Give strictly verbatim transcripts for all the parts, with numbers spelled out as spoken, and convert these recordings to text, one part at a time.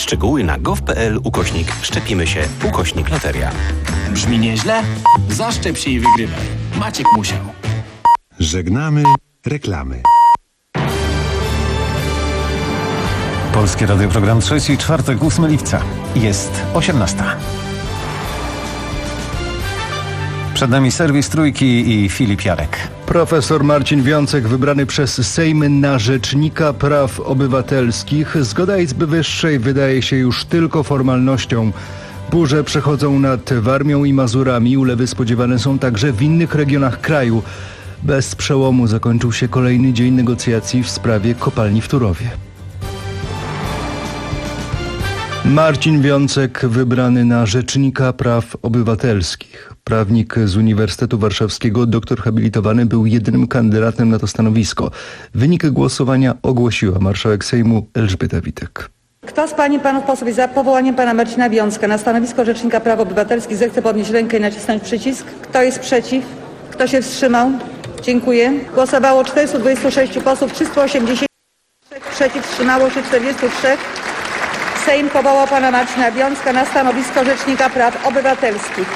Szczegóły na gov.pl ukośnik szczepimy się ukośnik loteria. Brzmi nieźle? Zaszczep się i wygrywaj. Maciek musiał. Żegnamy reklamy. Polskie Radio, program trzeci, czwartek, ósmego lipca. Jest osiemnasta. Przed nami serwis Trójki i Filip Jarek. Profesor Marcin Wiącek wybrany przez Sejm na Rzecznika Praw Obywatelskich. Zgoda Izby Wyższej wydaje się już tylko formalnością. Burze przechodzą nad Warmią i Mazurami. Ulewy spodziewane są także w innych regionach kraju. Bez przełomu zakończył się kolejny dzień negocjacji w sprawie kopalni w Turowie. Marcin Wiącek wybrany na Rzecznika Praw Obywatelskich. Prawnik z Uniwersytetu Warszawskiego, doktor habilitowany, był jedynym kandydatem na to stanowisko. Wynik głosowania ogłosiła marszałek Sejmu Elżbieta Witek. Kto z pań i panów posłów jest za powołaniem pana Marcina Wiącka na stanowisko Rzecznika Praw Obywatelskich, zechce podnieść rękę i nacisnąć przycisk. Kto jest przeciw? Kto się wstrzymał? Dziękuję. Głosowało czterystu dwudziestu sześciu posłów, trzysta osiemdziesiąt trzy przeciw, wstrzymało się czterdziestu trzech. Sejm powołał pana Marcina Wiącka na stanowisko Rzecznika Praw Obywatelskich.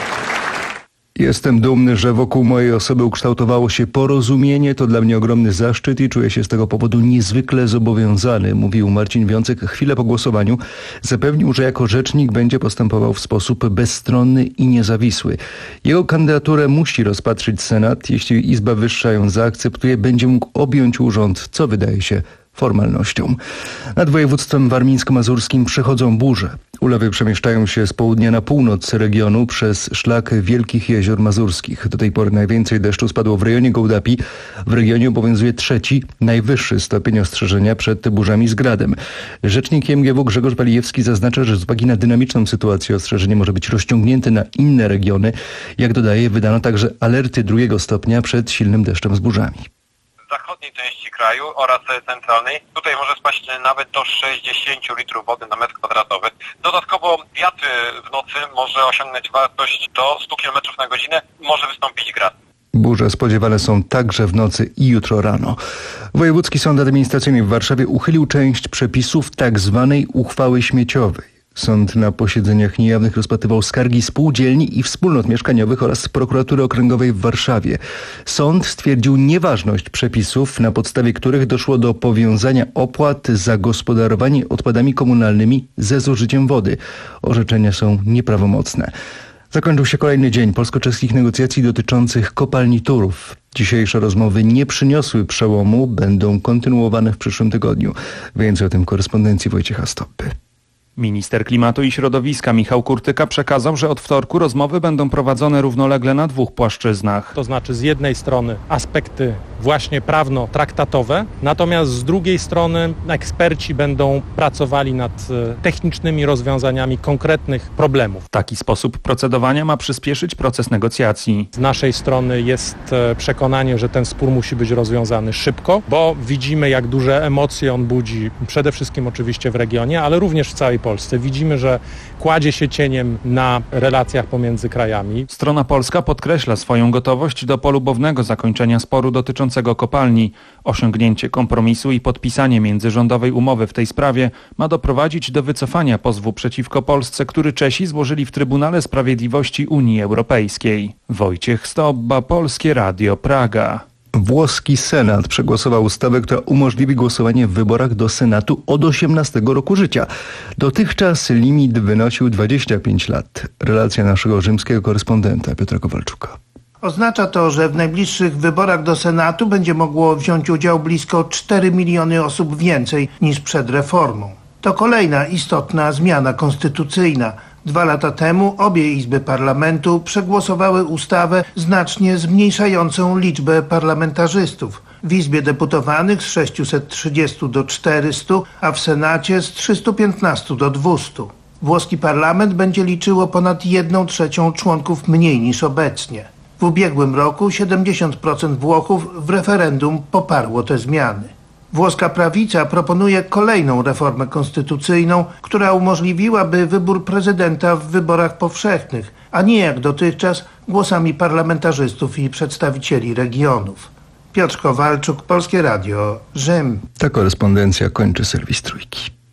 Jestem dumny, że wokół mojej osoby ukształtowało się porozumienie. To dla mnie ogromny zaszczyt i czuję się z tego powodu niezwykle zobowiązany, mówił Marcin Wiącek chwilę po głosowaniu. Zapewnił, że jako rzecznik będzie postępował w sposób bezstronny i niezawisły. Jego kandydaturę musi rozpatrzyć Senat. Jeśli Izba Wyższa ją zaakceptuje, będzie mógł objąć urząd, co wydaje się formalnością. Nad województwem warmińsko-mazurskim przechodzą burze. Ulewy przemieszczają się z południa na północ regionu przez szlak Wielkich Jezior Mazurskich. Do tej pory najwięcej deszczu spadło w rejonie Gołdapi. W regionie obowiązuje trzeci, najwyższy stopień ostrzeżenia przed burzami z gradem. Rzecznik M G W Grzegorz Walijewski zaznacza, że z uwagi na dynamiczną sytuację ostrzeżenie może być rozciągnięte na inne regiony. Jak dodaje, wydano także alerty drugiego stopnia przed silnym deszczem z burzami. Zachodniej części kraju oraz centralnej. Tutaj może spaść nawet do sześćdziesięciu litrów wody na metr kwadratowy. Dodatkowo wiatr w nocy może osiągnąć wartość do stu kilometrów na godzinę. Może wystąpić grad. Burze spodziewane są także w nocy i jutro rano. Wojewódzki Sąd Administracyjny w Warszawie uchylił część przepisów tak zwanej uchwały śmieciowej. Sąd na posiedzeniach niejawnych rozpatrywał skargi spółdzielni i wspólnot mieszkaniowych oraz Prokuratury Okręgowej w Warszawie. Sąd stwierdził nieważność przepisów, na podstawie których doszło do powiązania opłat za gospodarowanie odpadami komunalnymi ze zużyciem wody. Orzeczenia są nieprawomocne. Zakończył się kolejny dzień polsko-czeskich negocjacji dotyczących kopalni Turów. Dzisiejsze rozmowy nie przyniosły przełomu, będą kontynuowane w przyszłym tygodniu. Więcej o tym w korespondencji Wojciecha Stoppy. Minister Klimatu i Środowiska Michał Kurtyka przekazał, że od wtorku rozmowy będą prowadzone równolegle na dwóch płaszczyznach. To znaczy z jednej strony aspekty właśnie prawno-traktatowe, natomiast z drugiej strony eksperci będą pracowali nad technicznymi rozwiązaniami konkretnych problemów. Taki sposób procedowania ma przyspieszyć proces negocjacji. Z naszej strony jest przekonanie, że ten spór musi być rozwiązany szybko, bo widzimy, jak duże emocje on budzi, przede wszystkim oczywiście w regionie, ale również w całej Polsce. Widzimy, że kładzie się cieniem na relacjach pomiędzy krajami. Strona polska podkreśla swoją gotowość do polubownego zakończenia sporu dotyczącego kopalni. Osiągnięcie kompromisu i podpisanie międzyrządowej umowy w tej sprawie ma doprowadzić do wycofania pozwu przeciwko Polsce, który Czesi złożyli w Trybunale Sprawiedliwości Unii Europejskiej. Wojciech Stobba, Polskie Radio, Praga. Włoski Senat przegłosował ustawę, która umożliwi głosowanie w wyborach do Senatu od osiemnastego roku życia. Dotychczas limit wynosił dwadzieścia pięć lat. Relacja naszego rzymskiego korespondenta Piotra Kowalczuka. Oznacza to, że w najbliższych wyborach do Senatu będzie mogło wziąć udział blisko cztery miliony osób więcej niż przed reformą. To kolejna istotna zmiana konstytucyjna. Dwa lata temu obie izby parlamentu przegłosowały ustawę znacznie zmniejszającą liczbę parlamentarzystów. W Izbie Deputowanych z sześciuset trzydziestu do czterystu, a w Senacie z trzystu piętnastu do dwustu. Włoski parlament będzie liczyło ponad jedną trzecią członków mniej niż obecnie. W ubiegłym roku siedemdziesiąt procent Włochów w referendum poparło te zmiany. Włoska prawica proponuje kolejną reformę konstytucyjną, która umożliwiłaby wybór prezydenta w wyborach powszechnych, a nie jak dotychczas głosami parlamentarzystów i przedstawicieli regionów. Piotr Kowalczuk, Polskie Radio, Rzym. Ta korespondencja kończy serwis Trójki.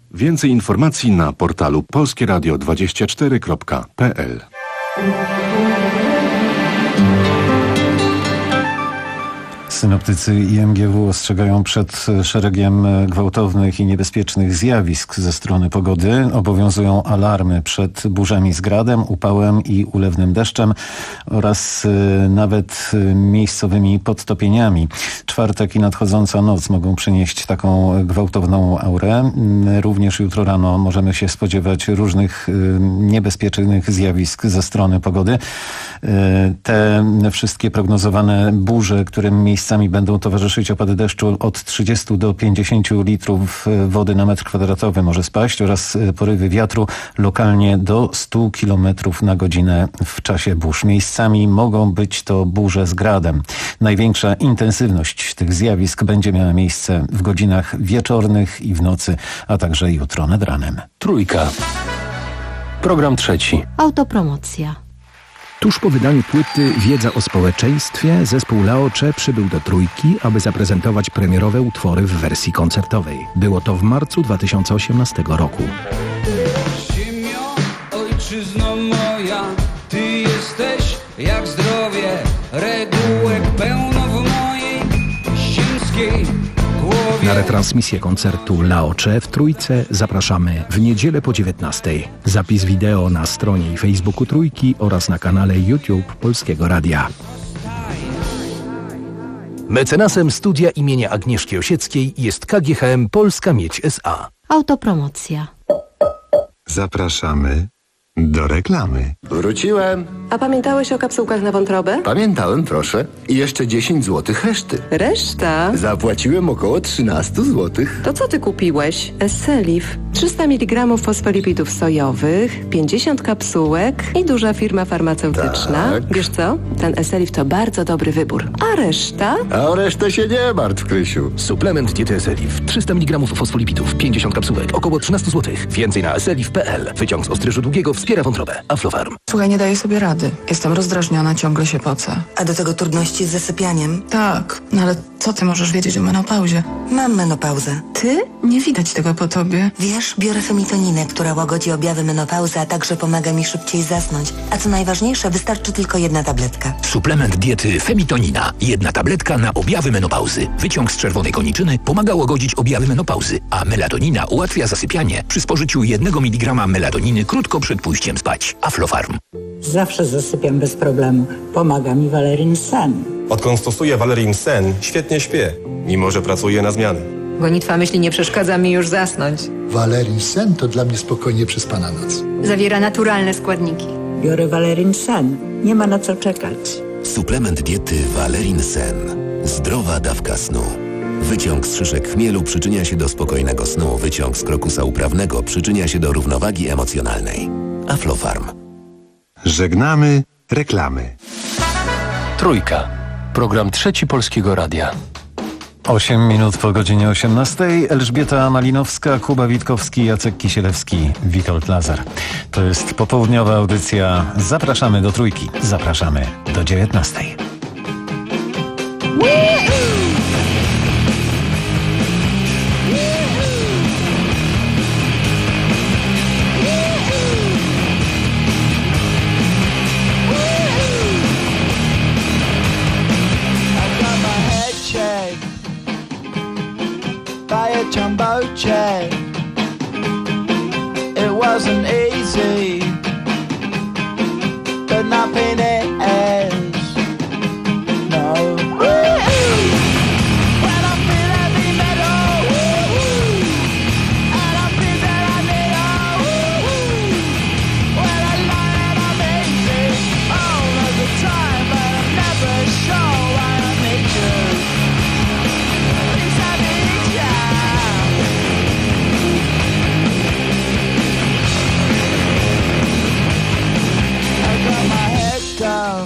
Więcej informacji na portalu polskie radio dwadzieścia cztery kropka p l. Synoptycy I M G W ostrzegają przed szeregiem gwałtownych i niebezpiecznych zjawisk ze strony pogody. Obowiązują alarmy przed burzami z gradem, upałem i ulewnym deszczem oraz nawet miejscowymi podtopieniami. Czwartek i nadchodząca noc mogą przynieść taką gwałtowną aurę. Również jutro rano możemy się spodziewać różnych niebezpiecznych zjawisk ze strony pogody. Te wszystkie prognozowane burze, którym miejscami będą towarzyszyć opady deszczu od trzydziestu do pięćdziesięciu litrów wody na metr kwadratowy może spaść oraz porywy wiatru lokalnie do stu kilometrów na godzinę w czasie burz. Miejscami mogą być to burze z gradem. Największa intensywność tych zjawisk będzie miała miejsce w godzinach wieczornych i w nocy, a także jutro nad ranem. Trójka. Program trzeci. Autopromocja. Tuż po wydaniu płyty Wiedza o społeczeństwie zespół Laocze przybył do Trójki, aby zaprezentować premierowe utwory w wersji koncertowej. Było to w marcu dwa tysiące osiemnastego roku. Ziemio, ojczyzno moja, ty jesteś jak zdrowie, regułek pełno w mojej ziemskiej głowie. Na retransmisję koncertu Laocze w Trójce zapraszamy w niedzielę po dziewiętnastej. Zapis wideo na stronie i Facebooku Trójki oraz na kanale YouTube Polskiego Radia. Mecenasem studia imienia Agnieszki Osieckiej jest K G H M Polska Miedź S A. Autopromocja. Zapraszamy do reklamy. Wróciłem. A pamiętałeś o kapsułkach na wątrobę? Pamiętałem, proszę. I jeszcze dziesięć złotych reszty. Reszta? Zapłaciłem około trzynaście złotych. To co ty kupiłeś? Esselif. trzysta miligramów fosfolipidów sojowych, pięćdziesiąt kapsułek i duża firma farmaceutyczna. Tak. Wiesz co? Ten Esselif to bardzo dobry wybór. A reszta? A o resztę się nie martw, Krysiu. Suplement diety Esselif. trzysta miligramów fosfolipidów, pięćdziesiąt kapsułek, około trzynaście złotych. Więcej na esselif kropka p l. Wyciąg z ostryżu długiego wspiera wątrobę. Aflofarm. Słuchaj, nie daję sobie rady. Jestem rozdrażniona, ciągle się pocę. A do tego trudności z zasypianiem? Tak, no ale co ty możesz wiedzieć o menopauzie? Mam menopauzę. Ty? Nie widać tego po tobie. Wiesz, biorę femitoninę, która łagodzi objawy menopauzy, a także pomaga mi szybciej zasnąć. A co najważniejsze, wystarczy tylko jedna tabletka. Suplement diety Femitonina. Jedna tabletka na objawy menopauzy. Wyciąg z czerwonej koniczyny pomaga łagodzić objawy menopauzy, a melatonina ułatwia zasypianie przy spożyciu jednego miligrama melatoniny krótko przed pójściem spać. Aflofarm. Zawsze zasypiam bez problemu. Pomaga mi Valerin Sen. Odkąd stosuję Valerin Sen, świetnie śpię, mimo że pracuję na zmiany. Gonitwa myśli nie przeszkadza mi już zasnąć. Valerin Sen to dla mnie spokojnie przespana noc. Zawiera naturalne składniki. Biorę Valerin Sen. Nie ma na co czekać. Suplement diety Valerin Sen. Zdrowa dawka snu. Wyciąg z szyszek chmielu przyczynia się do spokojnego snu. Wyciąg z krokusa uprawnego przyczynia się do równowagi emocjonalnej. Aflofarm. Żegnamy reklamy. Trójka. Program trzeci Polskiego Radia. Osiem minut po godzinie osiemnastej. Elżbieta Malinowska, Kuba Witkowski, Jacek Kisielewski, Witold Lazar. To jest popołudniowa audycja. Zapraszamy do Trójki. Zapraszamy do dziewiętnastej. Jumbo jet. It wasn't easy, but nothing is. No. When I feel heavy metal, and I feel that I need a. When I lie and I'm easy all of the time, but I'm never sure why I need you. Please I need ya. Down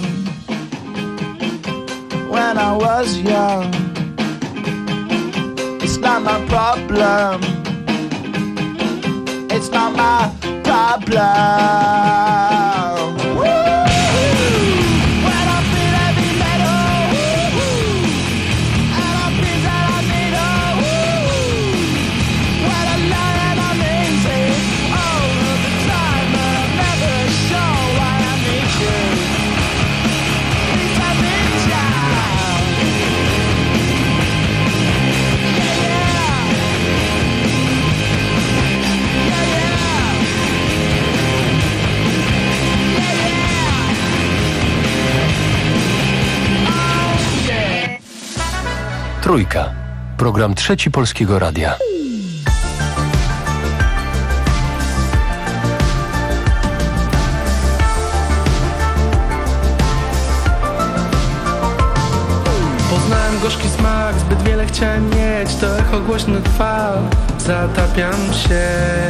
when I was young. It's not my problem. It's not my problem. When I feel that I need a. When I lie and I'm Trójka. Program Trzeci Polskiego Radia. Poznałem gorzki smak, zbyt wiele chciałem mieć. To echo głośnych fal, zatapiam się.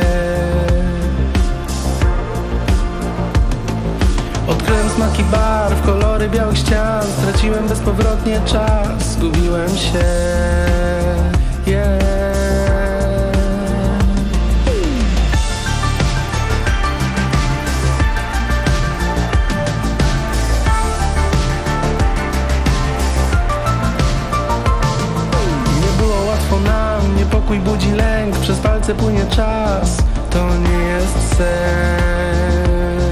Odkryłem smaki barw, kolory białych ścian. Straciłem bezpowrotnie czas, zgubiłem się. Yeah. Nie było łatwo nam, niepokój budzi lęk. Przez palce płynie czas, to nie jest sen.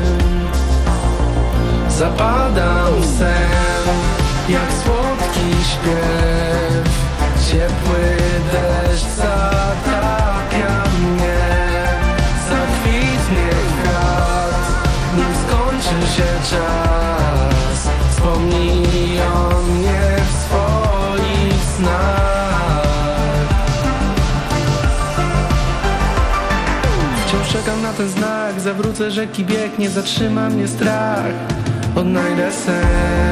Zapadam w sen, jak słodki śpiew. Ciepły deszcz zatapia mnie. Zakwitnie kwiat, nim skończy się czas. Wspomnij o mnie w swoich snach. Wciąż czekam na ten znak. Zawrócę rzeki bieg, nie zatrzyma mnie strach. Odnajdę sens.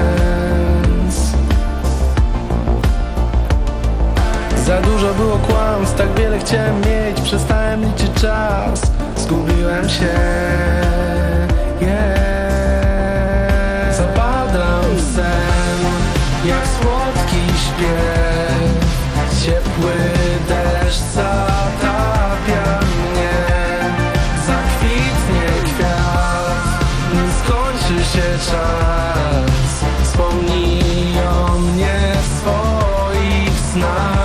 Za dużo było kłamstw, tak wiele chciałem mieć. Przestałem liczyć czas, zgubiłem się. Yeah. Zapadam w sen, jak słodki śpiew. Ciepły deszcz zatapia mnie. Zakwitnie kwiat, nim skończy się czas. Wspomnij o mnie w swoich snach.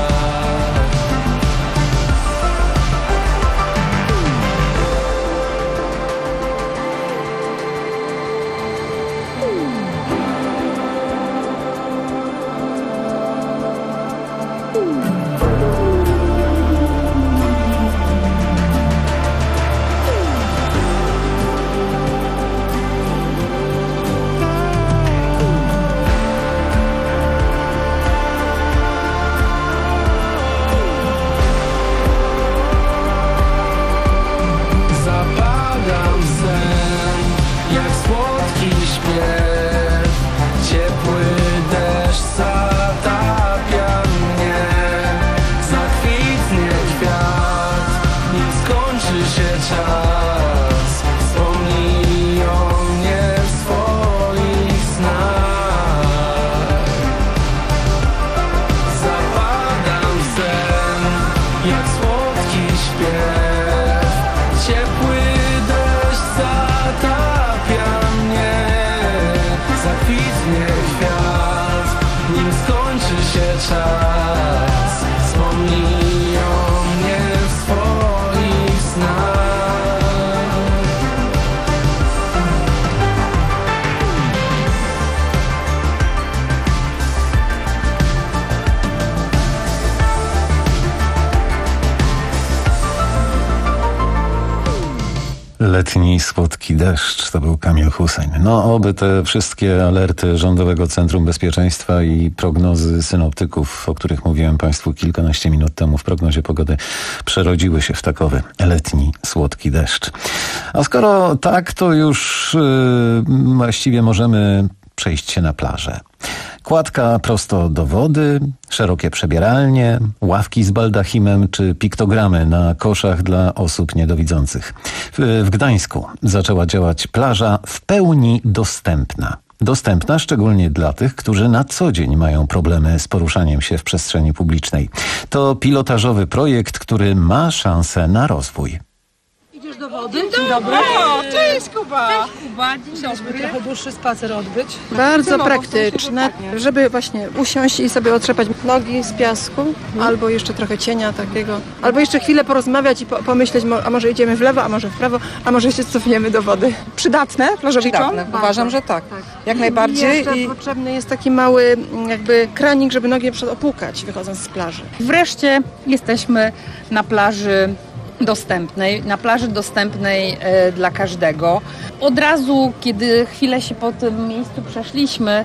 Letni, słodki deszcz, to był Kamil Hussein. No, oby te wszystkie alerty Rządowego Centrum Bezpieczeństwa i prognozy synoptyków, o których mówiłem Państwu kilkanaście minut temu w prognozie pogody, przerodziły się w takowy letni, słodki deszcz. A skoro tak, to już yy, właściwie możemy przejść się na plażę. Kładka prosto do wody, szerokie przebieralnie, ławki z baldachimem czy piktogramy na koszach dla osób niedowidzących. W, w Gdańsku zaczęła działać plaża w pełni dostępna. Dostępna szczególnie dla tych, którzy na co dzień mają problemy z poruszaniem się w przestrzeni publicznej. To pilotażowy projekt, który ma szansę na rozwój. Idziesz do wody? Dzień dobry. O, cześć Kuba. Cześć Kuba, dzień dobry. Trochę dłuższy spacer odbyć. Bardzo praktyczne, żeby właśnie usiąść i sobie otrzepać nogi z piasku, hmm. albo jeszcze trochę cienia takiego, albo jeszcze chwilę porozmawiać i po, pomyśleć, a może idziemy w lewo, a może w prawo, a może się cofniemy do wody. Przydatne plażowiczom? Uważam, że tak. tak. Jak najbardziej. Jeszcze i potrzebny jest taki mały jakby kranik, żeby nogi opłukać, wychodząc z plaży. Wreszcie jesteśmy na plaży dostępnej, na plaży dostępnej e, dla każdego. Od razu, kiedy chwilę się po tym miejscu przeszliśmy,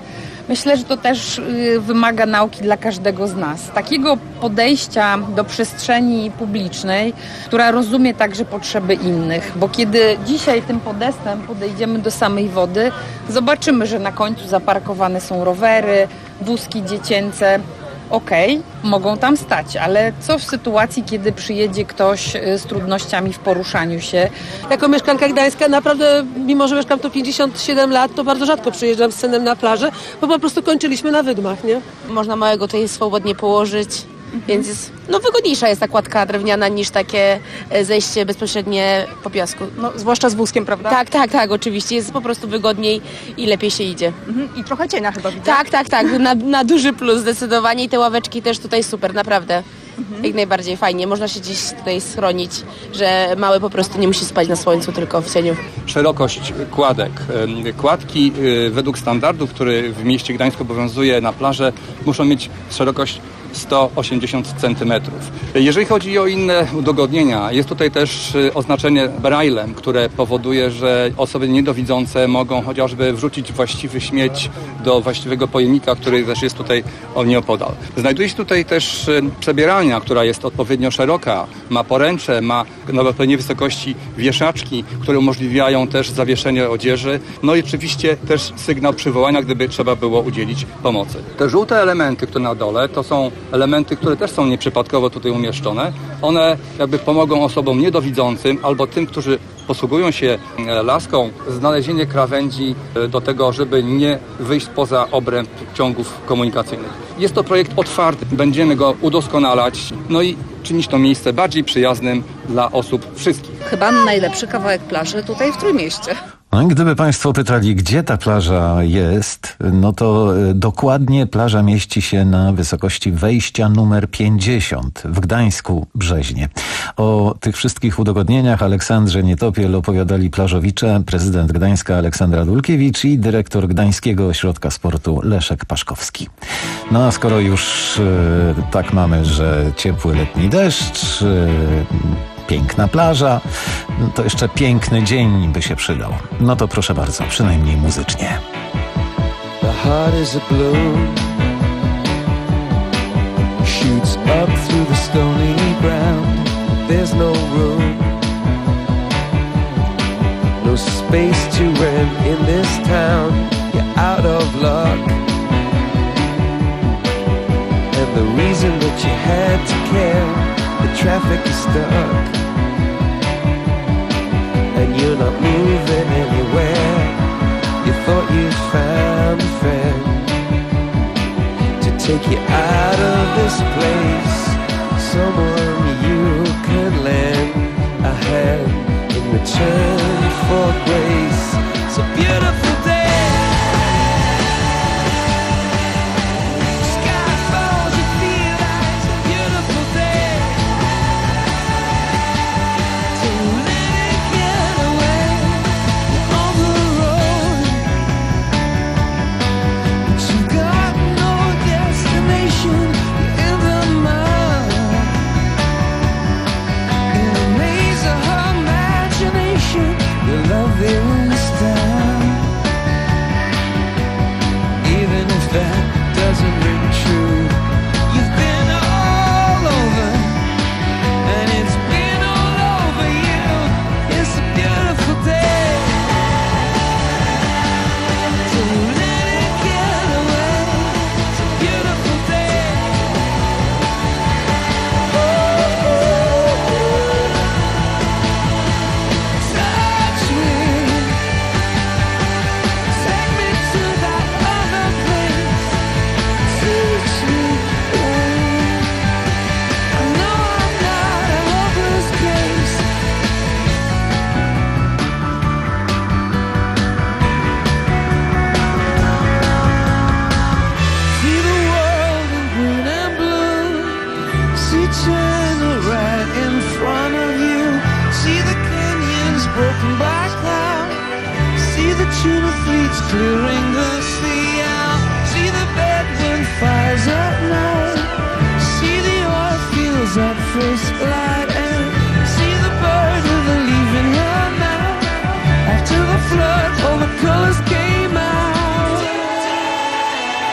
Myślę, że to też wymaga nauki dla każdego z nas. Takiego podejścia do przestrzeni publicznej, która rozumie także potrzeby innych. Bo kiedy dzisiaj tym podestem podejdziemy do samej wody, zobaczymy, że na końcu zaparkowane są rowery, wózki dziecięce. Okej, okay, mogą tam stać, ale co w sytuacji, kiedy przyjedzie ktoś z trudnościami w poruszaniu się? Jako mieszkanka Gdańska naprawdę, mimo że mieszkam tu pięćdziesiąt siedem lat, to bardzo rzadko przyjeżdżam z synem na plażę, bo po prostu kończyliśmy na wydmach, nie? Można małego tutaj swobodnie położyć, więc jest, no wygodniejsza jest ta kładka drewniana niż takie zejście bezpośrednie po piasku. No, zwłaszcza z wózkiem, prawda? Tak, tak, tak, oczywiście. Jest po prostu wygodniej i lepiej się idzie. Mhm. I trochę cienia chyba widzę. Tak, tak, tak. Na, na duży plus zdecydowanie i te ławeczki też tutaj super, naprawdę. Mhm. Jak najbardziej fajnie. Można się gdzieś tutaj schronić, że mały po prostu nie musi spać na słońcu, tylko w cieniu. Szerokość kładek. Kładki według standardu, który w mieście Gdańsku obowiązuje na plażę, muszą mieć szerokość sto osiemdziesiąt centymetrów. Jeżeli chodzi o inne udogodnienia, jest tutaj też oznaczenie braillem, które powoduje, że osoby niedowidzące mogą chociażby wrzucić właściwy śmieć do właściwego pojemnika, który też jest tutaj nieopodal. Znajduje się tutaj też przebieralnia, która jest odpowiednio szeroka, ma poręcze, ma na odpowiedniej wysokości wieszaczki, które umożliwiają też zawieszenie odzieży, no i oczywiście też sygnał przywołania, gdyby trzeba było udzielić pomocy. Te żółte elementy, które na dole, to są elementy, które też są nieprzypadkowo tutaj umieszczone. One jakby pomogą osobom niedowidzącym albo tym, którzy posługują się laską, znalezienie krawędzi do tego, żeby nie wyjść poza obręb ciągów komunikacyjnych. Jest to projekt otwarty, będziemy go udoskonalać, no i czynić to miejsce bardziej przyjaznym dla osób wszystkich. Chyba najlepszy kawałek plaży tutaj w Trójmieście. No i gdyby Państwo pytali, gdzie ta plaża jest, no to dokładnie plaża mieści się na wysokości wejścia numer pięćdziesiąt w Gdańsku Brzeźnie. O tych wszystkich udogodnieniach Aleksandrze Nietopiel opowiadali plażowicze, prezydent Gdańska Aleksandra Dulkiewicz i dyrektor Gdańskiego Ośrodka Sportu Leszek Paszkowski. No a skoro już yy, tak mamy, że ciepły letni deszcz, yy, piękna plaża, to jeszcze piękny dzień by się przydał. No to proszę bardzo, przynajmniej muzycznie. The heart is a blue, shoots up through the stony ground. There's no room, no space to rent in this town. You're out of luck, and the reason that you had to care, the traffic is stuck, and you're not moving anywhere. You thought you found a friend to take you out of this place, someone you could lend a hand in return for grace. It's a beautiful day. Clearing the sea out, see the bedroom fires at night, see the oil fields at first light, and see the bird with a leaf in her mouth. After the flood, all the colors came out.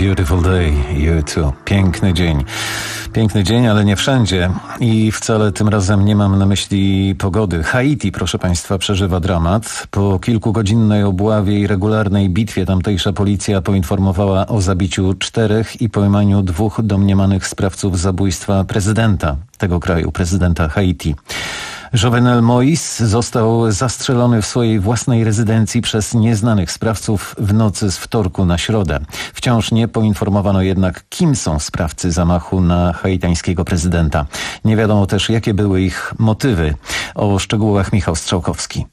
beautiful day, you too. Piękny dzień. Piękny dzień, ale nie wszędzie. I wcale tym razem nie mam na myśli pogody. Haiti, proszę Państwa, przeżywa dramat. Po kilkugodzinnej obławie i regularnej bitwie tamtejsza policja poinformowała o zabiciu czterech i pojmaniu dwóch domniemanych sprawców zabójstwa prezydenta tego kraju, prezydenta Haiti. Jovenel Moïse został zastrzelony w swojej własnej rezydencji przez nieznanych sprawców w nocy z wtorku na środę. Wciąż nie poinformowano jednak, kim są sprawcy zamachu na haitańskiego prezydenta. Nie wiadomo też, jakie były ich motywy. O szczegółach Michał Strzałkowski.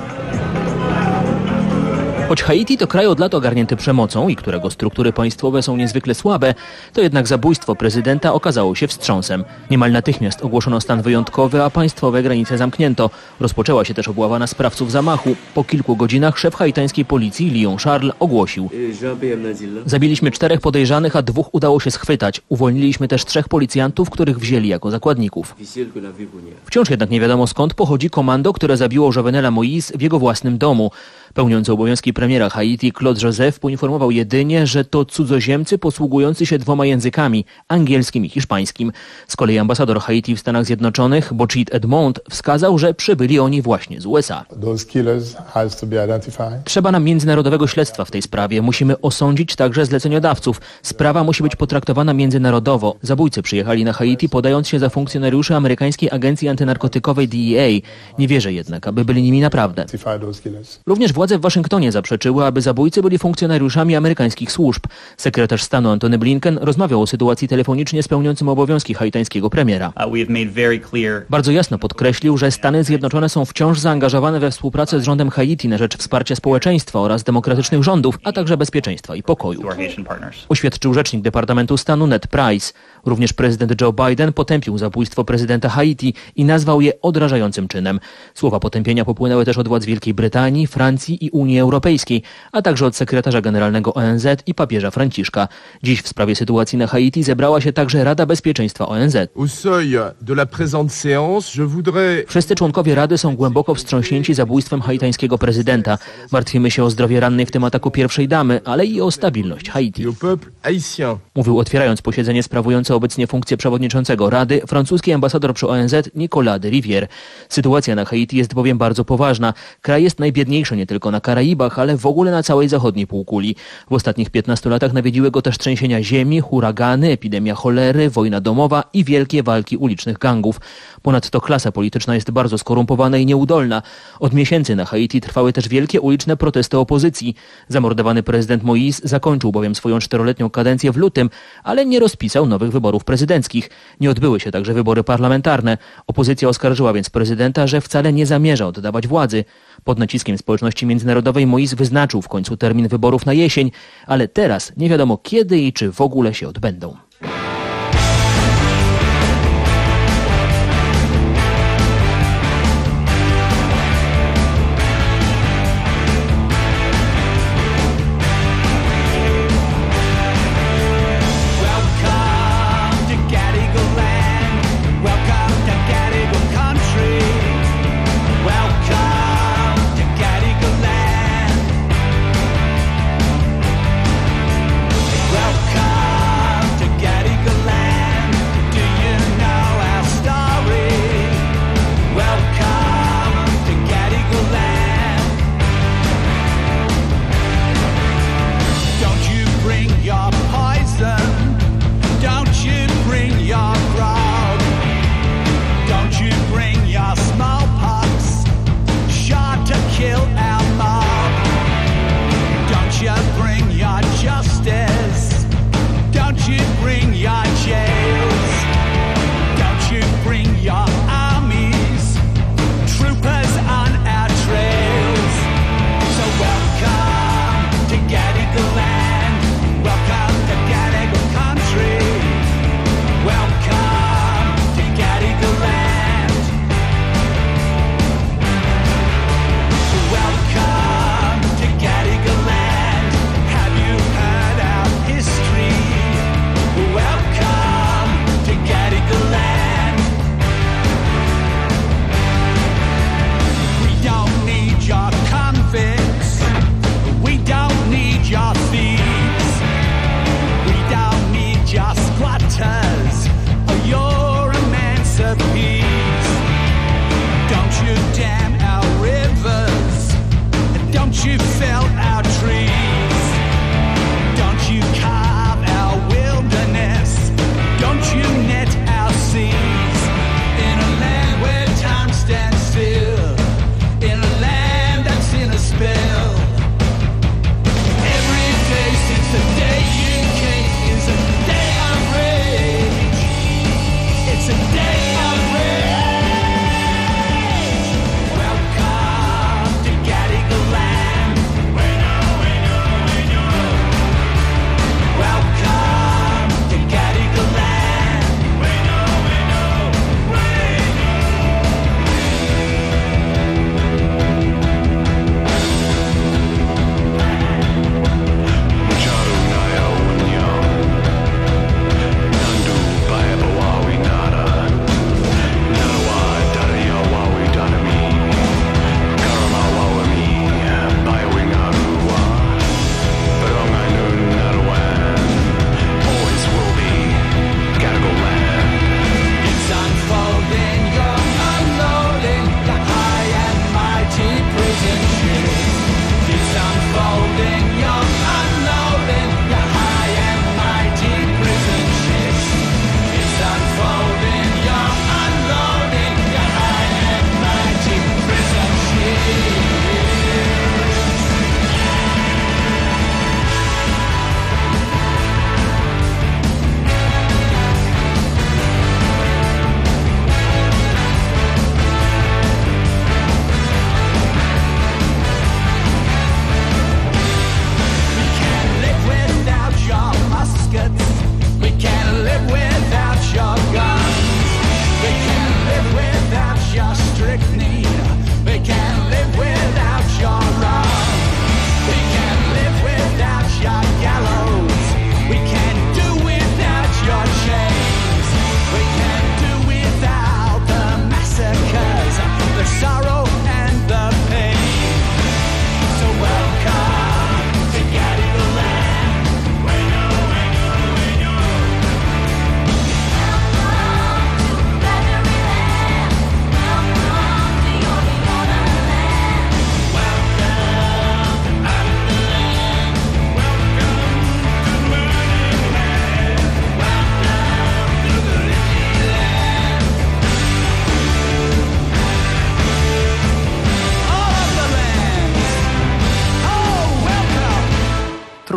Choć Haiti to kraj od lat ogarnięty przemocą i którego struktury państwowe są niezwykle słabe, to jednak zabójstwo prezydenta okazało się wstrząsem. Niemal natychmiast ogłoszono stan wyjątkowy, a państwowe granice zamknięto. Rozpoczęła się też obława na sprawców zamachu. Po kilku godzinach szef haitańskiej policji, Leon Charles, ogłosił: zabiliśmy czterech podejrzanych, a dwóch udało się schwytać. Uwolniliśmy też trzech policjantów, których wzięli jako zakładników. Wciąż jednak nie wiadomo, skąd pochodzi komando, które zabiło Jovenela Moïse w jego własnym domu. Pełniący obowiązki premiera Haiti Claude Joseph poinformował jedynie, że to cudzoziemcy posługujący się dwoma językami, angielskim i hiszpańskim. Z kolei ambasador Haiti w Stanach Zjednoczonych, Bochit Edmond, wskazał, że przybyli oni właśnie z U S A. Trzeba nam międzynarodowego śledztwa w tej sprawie. Musimy osądzić także zleceniodawców. Sprawa musi być potraktowana międzynarodowo. Zabójcy przyjechali na Haiti, podając się za funkcjonariuszy amerykańskiej agencji antynarkotykowej D E A. Nie wierzę jednak, aby byli nimi naprawdę. Również władze w Waszyngtonie zaprzeczyły, aby zabójcy byli funkcjonariuszami amerykańskich służb. Sekretarz stanu Antony Blinken rozmawiał o sytuacji telefonicznie z pełniącym obowiązki haitańskiego premiera. Bardzo jasno podkreślił, że Stany Zjednoczone są wciąż zaangażowane we współpracę z rządem Haiti na rzecz wsparcia społeczeństwa oraz demokratycznych rządów, a także bezpieczeństwa i pokoju. Oświadczył rzecznik Departamentu Stanu Ned Price. Również prezydent Joe Biden potępił zabójstwo prezydenta Haiti i nazwał je odrażającym czynem. Słowa potępienia popłynęły też od władz Wielkiej Brytanii, Francji i Unii Europejskiej, a także od sekretarza generalnego O N Z i papieża Franciszka. Dziś w sprawie sytuacji na Haiti zebrała się także Rada Bezpieczeństwa O N Z. Wszyscy członkowie Rady są głęboko wstrząśnięci zabójstwem haitańskiego prezydenta. Martwimy się o zdrowie rannej w tym ataku pierwszej damy, ale i o stabilność Haiti. Mówił, otwierając posiedzenie, sprawujący obecnie funkcję przewodniczącego Rady, francuski ambasador przy O N Z Nicolas de Rivière. Sytuacja na Haiti jest bowiem bardzo poważna. Kraj jest najbiedniejszy nie tylko na Karaibach, ale w ogóle na całej zachodniej półkuli. W ostatnich piętnastu latach nawiedziły go też trzęsienia ziemi, huragany, epidemia cholery, wojna domowa i wielkie walki ulicznych gangów. Ponadto klasa polityczna jest bardzo skorumpowana i nieudolna. Od miesięcy na Haiti trwały też wielkie uliczne protesty opozycji. Zamordowany prezydent Moïse zakończył bowiem swoją czteroletnią kadencję w lutym, ale nie rozpisał nowych wyborów prezydenckich. Nie odbyły się także wybory parlamentarne. Opozycja oskarżyła więc prezydenta, że wcale nie zamierza oddawać władzy. Pod naciskiem społeczności międzynarodowej Moïse wyznaczył w końcu termin wyborów na jesień, ale teraz nie wiadomo kiedy i czy w ogóle się odbędą.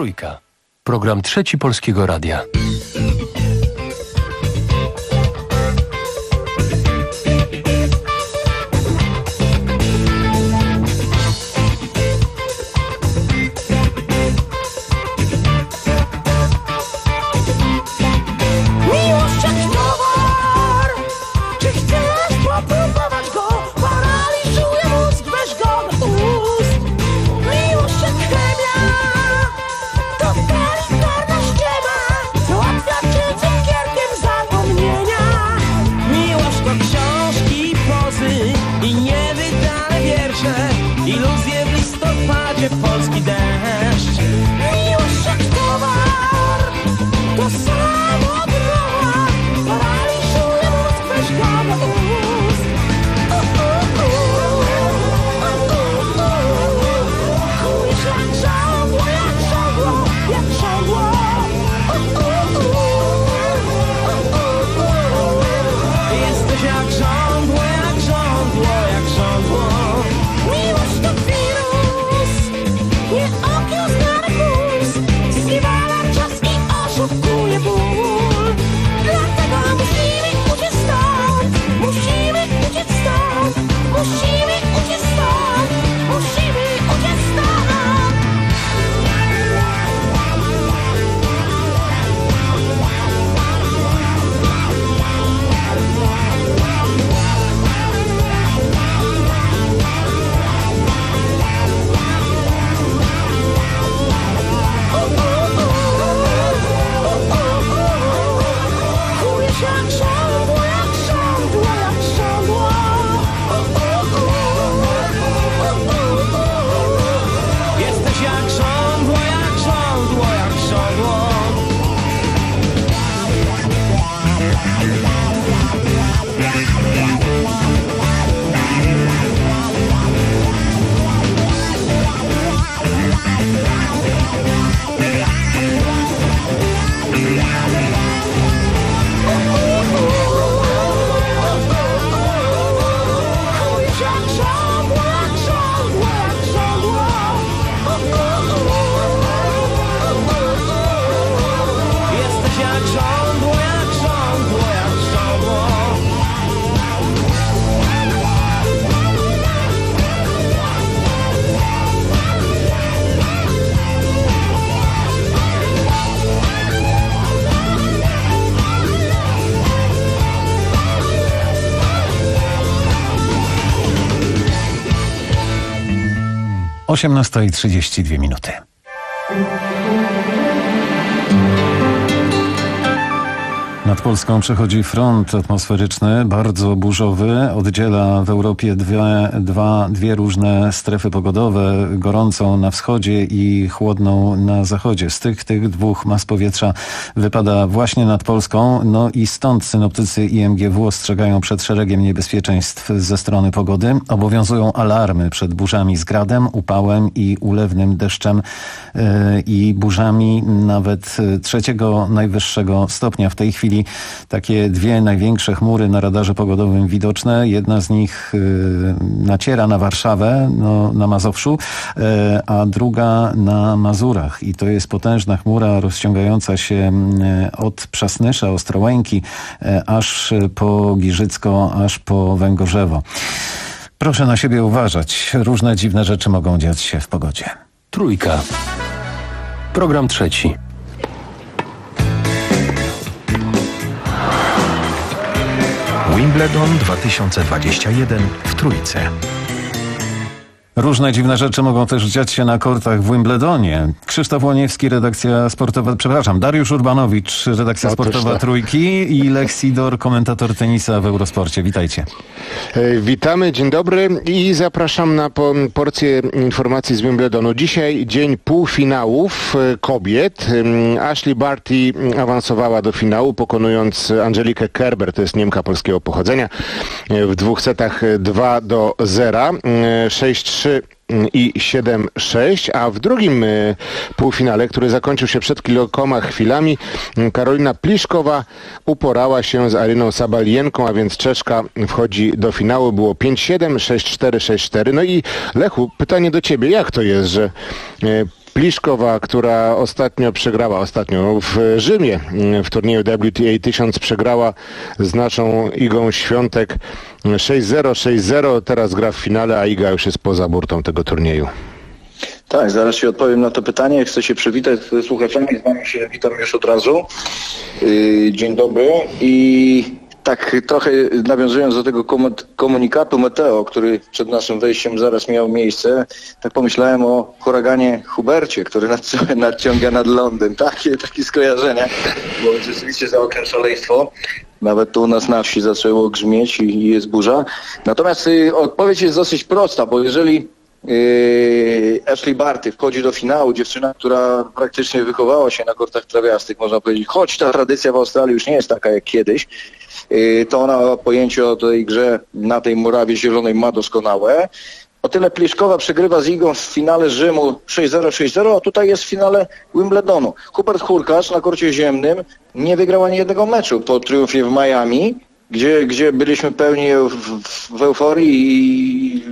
Trójka. Program Trzeci Polskiego Radia. Miłość jak towar, czy chcesz popróbować go? Paraliżuje mózg, weź go do ust. Miłość jak chemia, to delikatna ściema, załatwia cię cukierkiem zapomnienia. Miłość to książki, pozy i niewydane wiersze, iluzje w listopadzie, polski deszcz. Miłość jak towar, to samo droga, paraliżuje mózg, weź go do ust. U, u, u, u, u, u. Kujesz jak żądło, jak żądło, jak żądło. U, u, u, u, u, u. Jesteś jak żądło, jak żądło, jak żądło. Miłość to wirus, nie okiełznany puls, zniewala czas i oszukuje ból. Dlatego musimy uciec stąd, musimy uciec stąd, musimy uciec stąd, musimy uciec stąd. Kujesz jak żądło, jak żądło, jak żądło. Jesteś jak żądło, jak żądło, jak żądło. Kujesz jak żądło, jak żądło, jak żądło. Jesteś jak żądło, jak żądło, jak żądło. osiemnasta i trzydzieści dwie minuty. Nad Polską przechodzi front atmosferyczny, bardzo burzowy. Oddziela w Europie dwie, dwa, dwie różne strefy pogodowe, gorącą na wschodzie i chłodną na zachodzie. Z tych, tych dwóch mas powietrza wypada właśnie nad Polską. No i stąd synoptycy I M G W ostrzegają przed szeregiem niebezpieczeństw ze strony pogody. Obowiązują alarmy przed burzami z gradem, upałem i ulewnym deszczem yy, i burzami nawet trzeciego najwyższego stopnia. W tej chwili takie dwie największe chmury na radarze pogodowym widoczne. Jedna z nich y, naciera na Warszawę, no, na Mazowszu, y, a druga na Mazurach. I to jest potężna chmura rozciągająca się y, od Przasnysza, Ostrołęki, y, aż po Giżycko, aż po Węgorzewo. Proszę na siebie uważać. Różne dziwne rzeczy mogą dziać się w pogodzie. Trójka. Program trzeci. Wimbledon dwa tysiące dwadzieścia jeden w Trójce. Różne dziwne rzeczy mogą też dziać się na kortach w Wimbledonie. Krzysztof Łoniewski, redakcja sportowa, przepraszam, Dariusz Urbanowicz, redakcja no, sportowa Trójki i Lech Sidor, komentator tenisa w Eurosporcie. Witajcie. Witamy, dzień dobry i zapraszam na porcję informacji z Wimbledonu. Dzisiaj dzień półfinałów kobiet. Ashley Barty awansowała do finału, pokonując Angelikę Kerber, to jest Niemka polskiego pochodzenia, w dwóch setach dwa do zera, sześć trzy i siedem sześć, a w drugim półfinale, który zakończył się przed kilkoma chwilami, Karolina Pliszkowa uporała się z Aryną Sabalienką, a więc Czeszka wchodzi do finału. Było pięć siedem, sześć cztery, sześć cztery. No i Lechu, pytanie do ciebie, jak to jest, że Pliszkowa, która ostatnio przegrała, ostatnio w Rzymie w turnieju W T A tysiąc przegrała z naszą Igą Świątek sześć zero, sześć zero. Teraz gra w finale, a Iga już jest poza burtą tego turnieju. Tak, zaraz się odpowiem na to pytanie. Chcę się przywitać z słuchaczami, z wami się witam już od razu. Yy, dzień dobry. I tak trochę nawiązując do tego komunikatu Meteo, który przed naszym wejściem zaraz miał miejsce, tak pomyślałem o huraganie Hubercie, który nadciąga nad Londyn. Takie, takie skojarzenia, bo rzeczywiście za oknem szaleństwo. Nawet tu u nas na wsi zaczęło grzmieć i, i jest burza. Natomiast y, odpowiedź jest dosyć prosta, bo jeżeli Yy, Ashley Barty wchodzi do finału, dziewczyna, która praktycznie wychowała się na kortach trawiastych, można powiedzieć, choć ta tradycja w Australii już nie jest taka jak kiedyś, yy, to ona pojęcie o tej grze na tej murawie zielonej ma doskonałe. O tyle Pliszkowa przegrywa z Igą w finale Rzymu sześć zero, sześć zero, a tutaj jest w finale Wimbledonu. Hubert Hurkacz na korcie ziemnym nie wygrał ani jednego meczu po triumfie w Miami, gdzie, gdzie byliśmy pełni w, w euforii i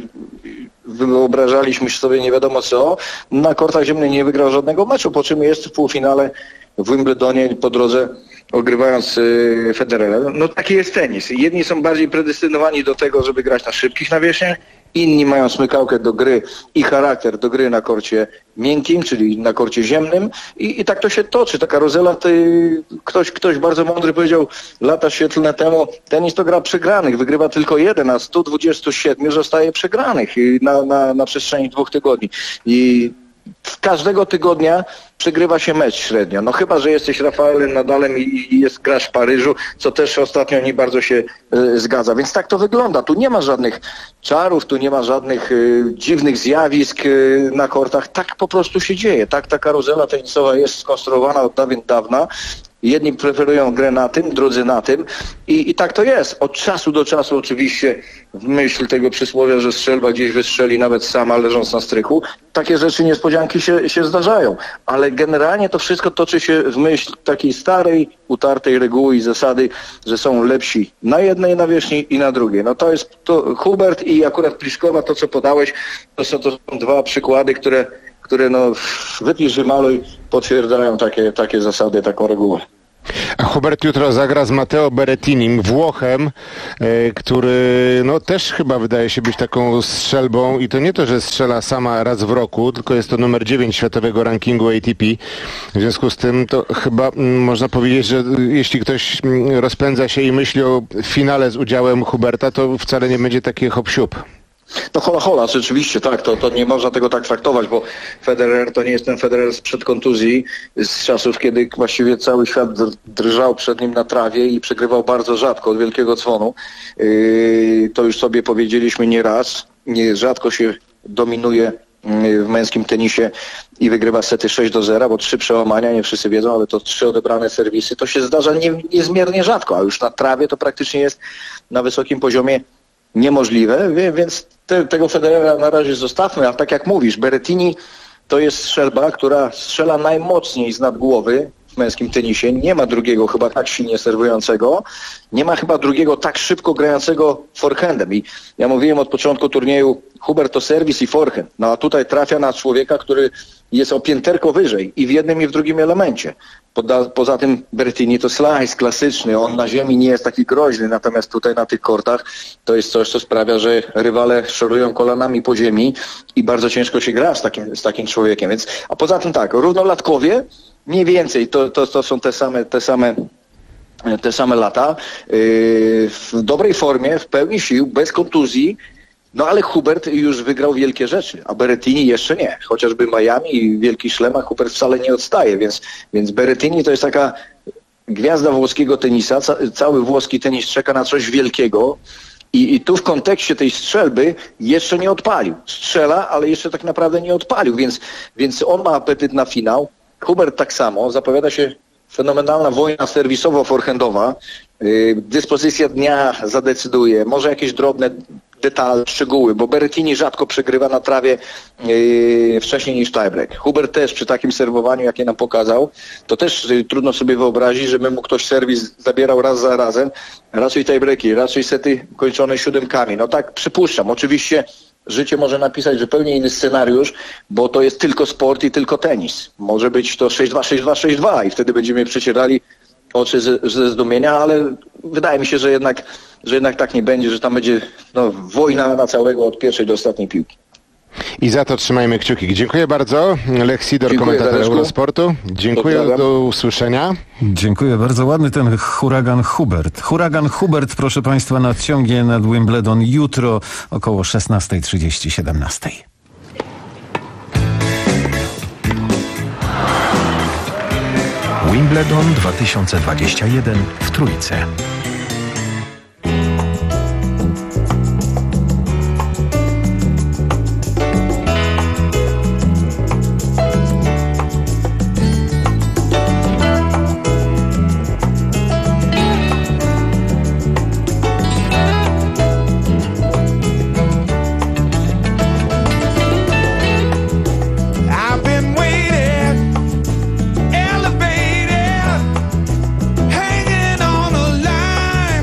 wyobrażaliśmy sobie nie wiadomo co. Na kortach ziemnych nie wygrał żadnego meczu, po czym jest w półfinale w Wimbledonie po drodze ogrywając y, Federera. No taki jest tenis. Jedni są bardziej predestynowani do tego, żeby grać na szybkich nawierzchniach, inni mają smykałkę do gry i charakter do gry na korcie miękkim, czyli na korcie ziemnym i, i tak to się toczy. Ta karuzela, ty, ktoś, ktoś bardzo mądry powiedział lata świetlne temu, tenis to gra przegranych, wygrywa tylko jeden, a sto dwadzieścia siedem zostaje przegranych na, na, na przestrzeni dwóch tygodni. I każdego tygodnia przegrywa się mecz średnio. No chyba, że jesteś Rafaelem Nadalem i, i jest grasz w Paryżu, co też ostatnio nie bardzo się y, zgadza. Więc tak to wygląda. Tu nie ma żadnych czarów, tu nie ma żadnych y, dziwnych zjawisk y, na kortach. Tak po prostu się dzieje. Tak ta karuzela tenisowa jest skonstruowana od dawien dawna. Jedni preferują grę na tym, drudzy na tym I, i tak to jest. Od czasu do czasu oczywiście w myśl tego przysłowia, że strzelba gdzieś wystrzeli nawet sama leżąc na strychu, takie rzeczy, niespodzianki się, się zdarzają. Ale generalnie to wszystko toczy się w myśl takiej starej, utartej reguły i zasady, że są lepsi na jednej nawierzchni i na drugiej. No to jest to Hubert i akurat Pliszkowa, to co podałeś, to są, to są dwa przykłady, które które no wypisz i maluj potwierdzają takie, takie zasady, taką regułę. A Hubert jutro zagra z Matteo Berrettinim, Włochem, e, który no też chyba wydaje się być taką strzelbą i to nie to, że strzela sama raz w roku, tylko jest to numer dziewięć światowego rankingu A T P. W związku z tym to chyba m, można powiedzieć, że jeśli ktoś m, rozpędza się i myśli o finale z udziałem Huberta, to wcale nie będzie taki hop-siup. No hola hola, rzeczywiście tak, to, to nie można tego tak traktować, bo Federer to nie jest ten Federer sprzed kontuzji, z czasów, kiedy właściwie cały świat drżał przed nim na trawie i przegrywał bardzo rzadko od wielkiego dzwonu. Yy, to już sobie powiedzieliśmy nie raz, nie, rzadko się dominuje w męskim tenisie i wygrywa sety sześć do zera, bo trzy przełamania, nie wszyscy wiedzą, ale to trzy odebrane serwisy, to się zdarza nie, niezmiernie rzadko, a już na trawie to praktycznie jest na wysokim poziomie niemożliwe, więc te, tego Federera na razie zostawmy, a tak jak mówisz, Berrettini to jest strzelba, która strzela najmocniej z nad głowy w męskim tenisie. Nie ma drugiego chyba tak silnie serwującego, nie ma chyba drugiego tak szybko grającego forehandem. I ja mówiłem od początku turnieju, Hubert to serwis i forehand. No a tutaj trafia na człowieka, który jest o pięterko wyżej i w jednym i w drugim elemencie. Poza, poza tym Berrettini to slice klasyczny, on na ziemi nie jest taki groźny, natomiast tutaj na tych kortach to jest coś, co sprawia, że rywale szorują kolanami po ziemi i bardzo ciężko się gra z takim, z takim człowiekiem. Więc, a poza tym tak, równolatkowie mniej więcej to, to, to są te same, te same te same lata, yy, w dobrej formie, w pełni sił, bez kontuzji. No ale Hubert już wygrał wielkie rzeczy, a Berrettini jeszcze nie. Chociażby Miami i wielki szlem, a Hubert wcale nie odstaje, więc, więc Berrettini to jest taka gwiazda włoskiego tenisa. Ca cały włoski tenis czeka na coś wielkiego i, i tu w kontekście tej strzelby jeszcze nie odpalił. Strzela, ale jeszcze tak naprawdę nie odpalił, więc, więc on ma apetyt na finał. Hubert tak samo, zapowiada się fenomenalna wojna serwisowo-forehandowa. Yy, dyspozycja dnia zadecyduje, może jakieś drobne detale, szczegóły, bo Berrettini rzadko przegrywa na trawie yy, wcześniej niż tiebreak. Hubert też przy takim serwowaniu, jakie nam pokazał, to też yy, trudno sobie wyobrazić, żeby mu ktoś serwis zabierał raz za razem. Raczej tiebreaki, raczej sety kończone siódemkami. No tak przypuszczam. Oczywiście życie może napisać zupełnie inny scenariusz, bo to jest tylko sport i tylko tenis. Może być to sześć dwa, sześć dwa, sześć dwa i wtedy będziemy przecierali oczy ze, ze zdumienia, ale wydaje mi się, że jednak, że jednak tak nie będzie, że tam będzie no, wojna na całego od pierwszej do ostatniej piłki. I za to trzymajmy kciuki. Dziękuję bardzo. Lech Sidor, komentator Dareczku. Eurosportu. Dziękuję, Pozdrawiam. do usłyszenia. Dziękuję bardzo. Ładny ten huragan Hubert. Huragan Hubert, proszę Państwa, nadciągnie nad Wimbledon jutro około szesnasta trzydzieści, siedemnasta. Wimbledon dwa tysiące dwadzieścia jeden w Trójce. I've been waiting, elevated, hanging on a line.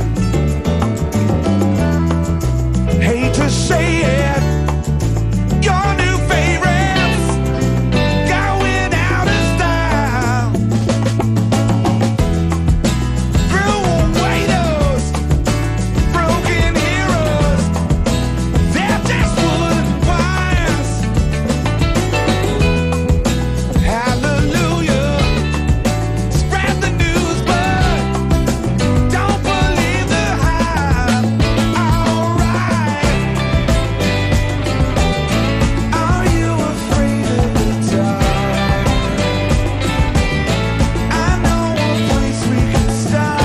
Hate to say it, your new favorites going out of style. Throw away those broken heroes, they're just wooden wires. Hallelujah, spread the news, but don't believe the hype. Alright, are you afraid of the dark? I know a place we can start.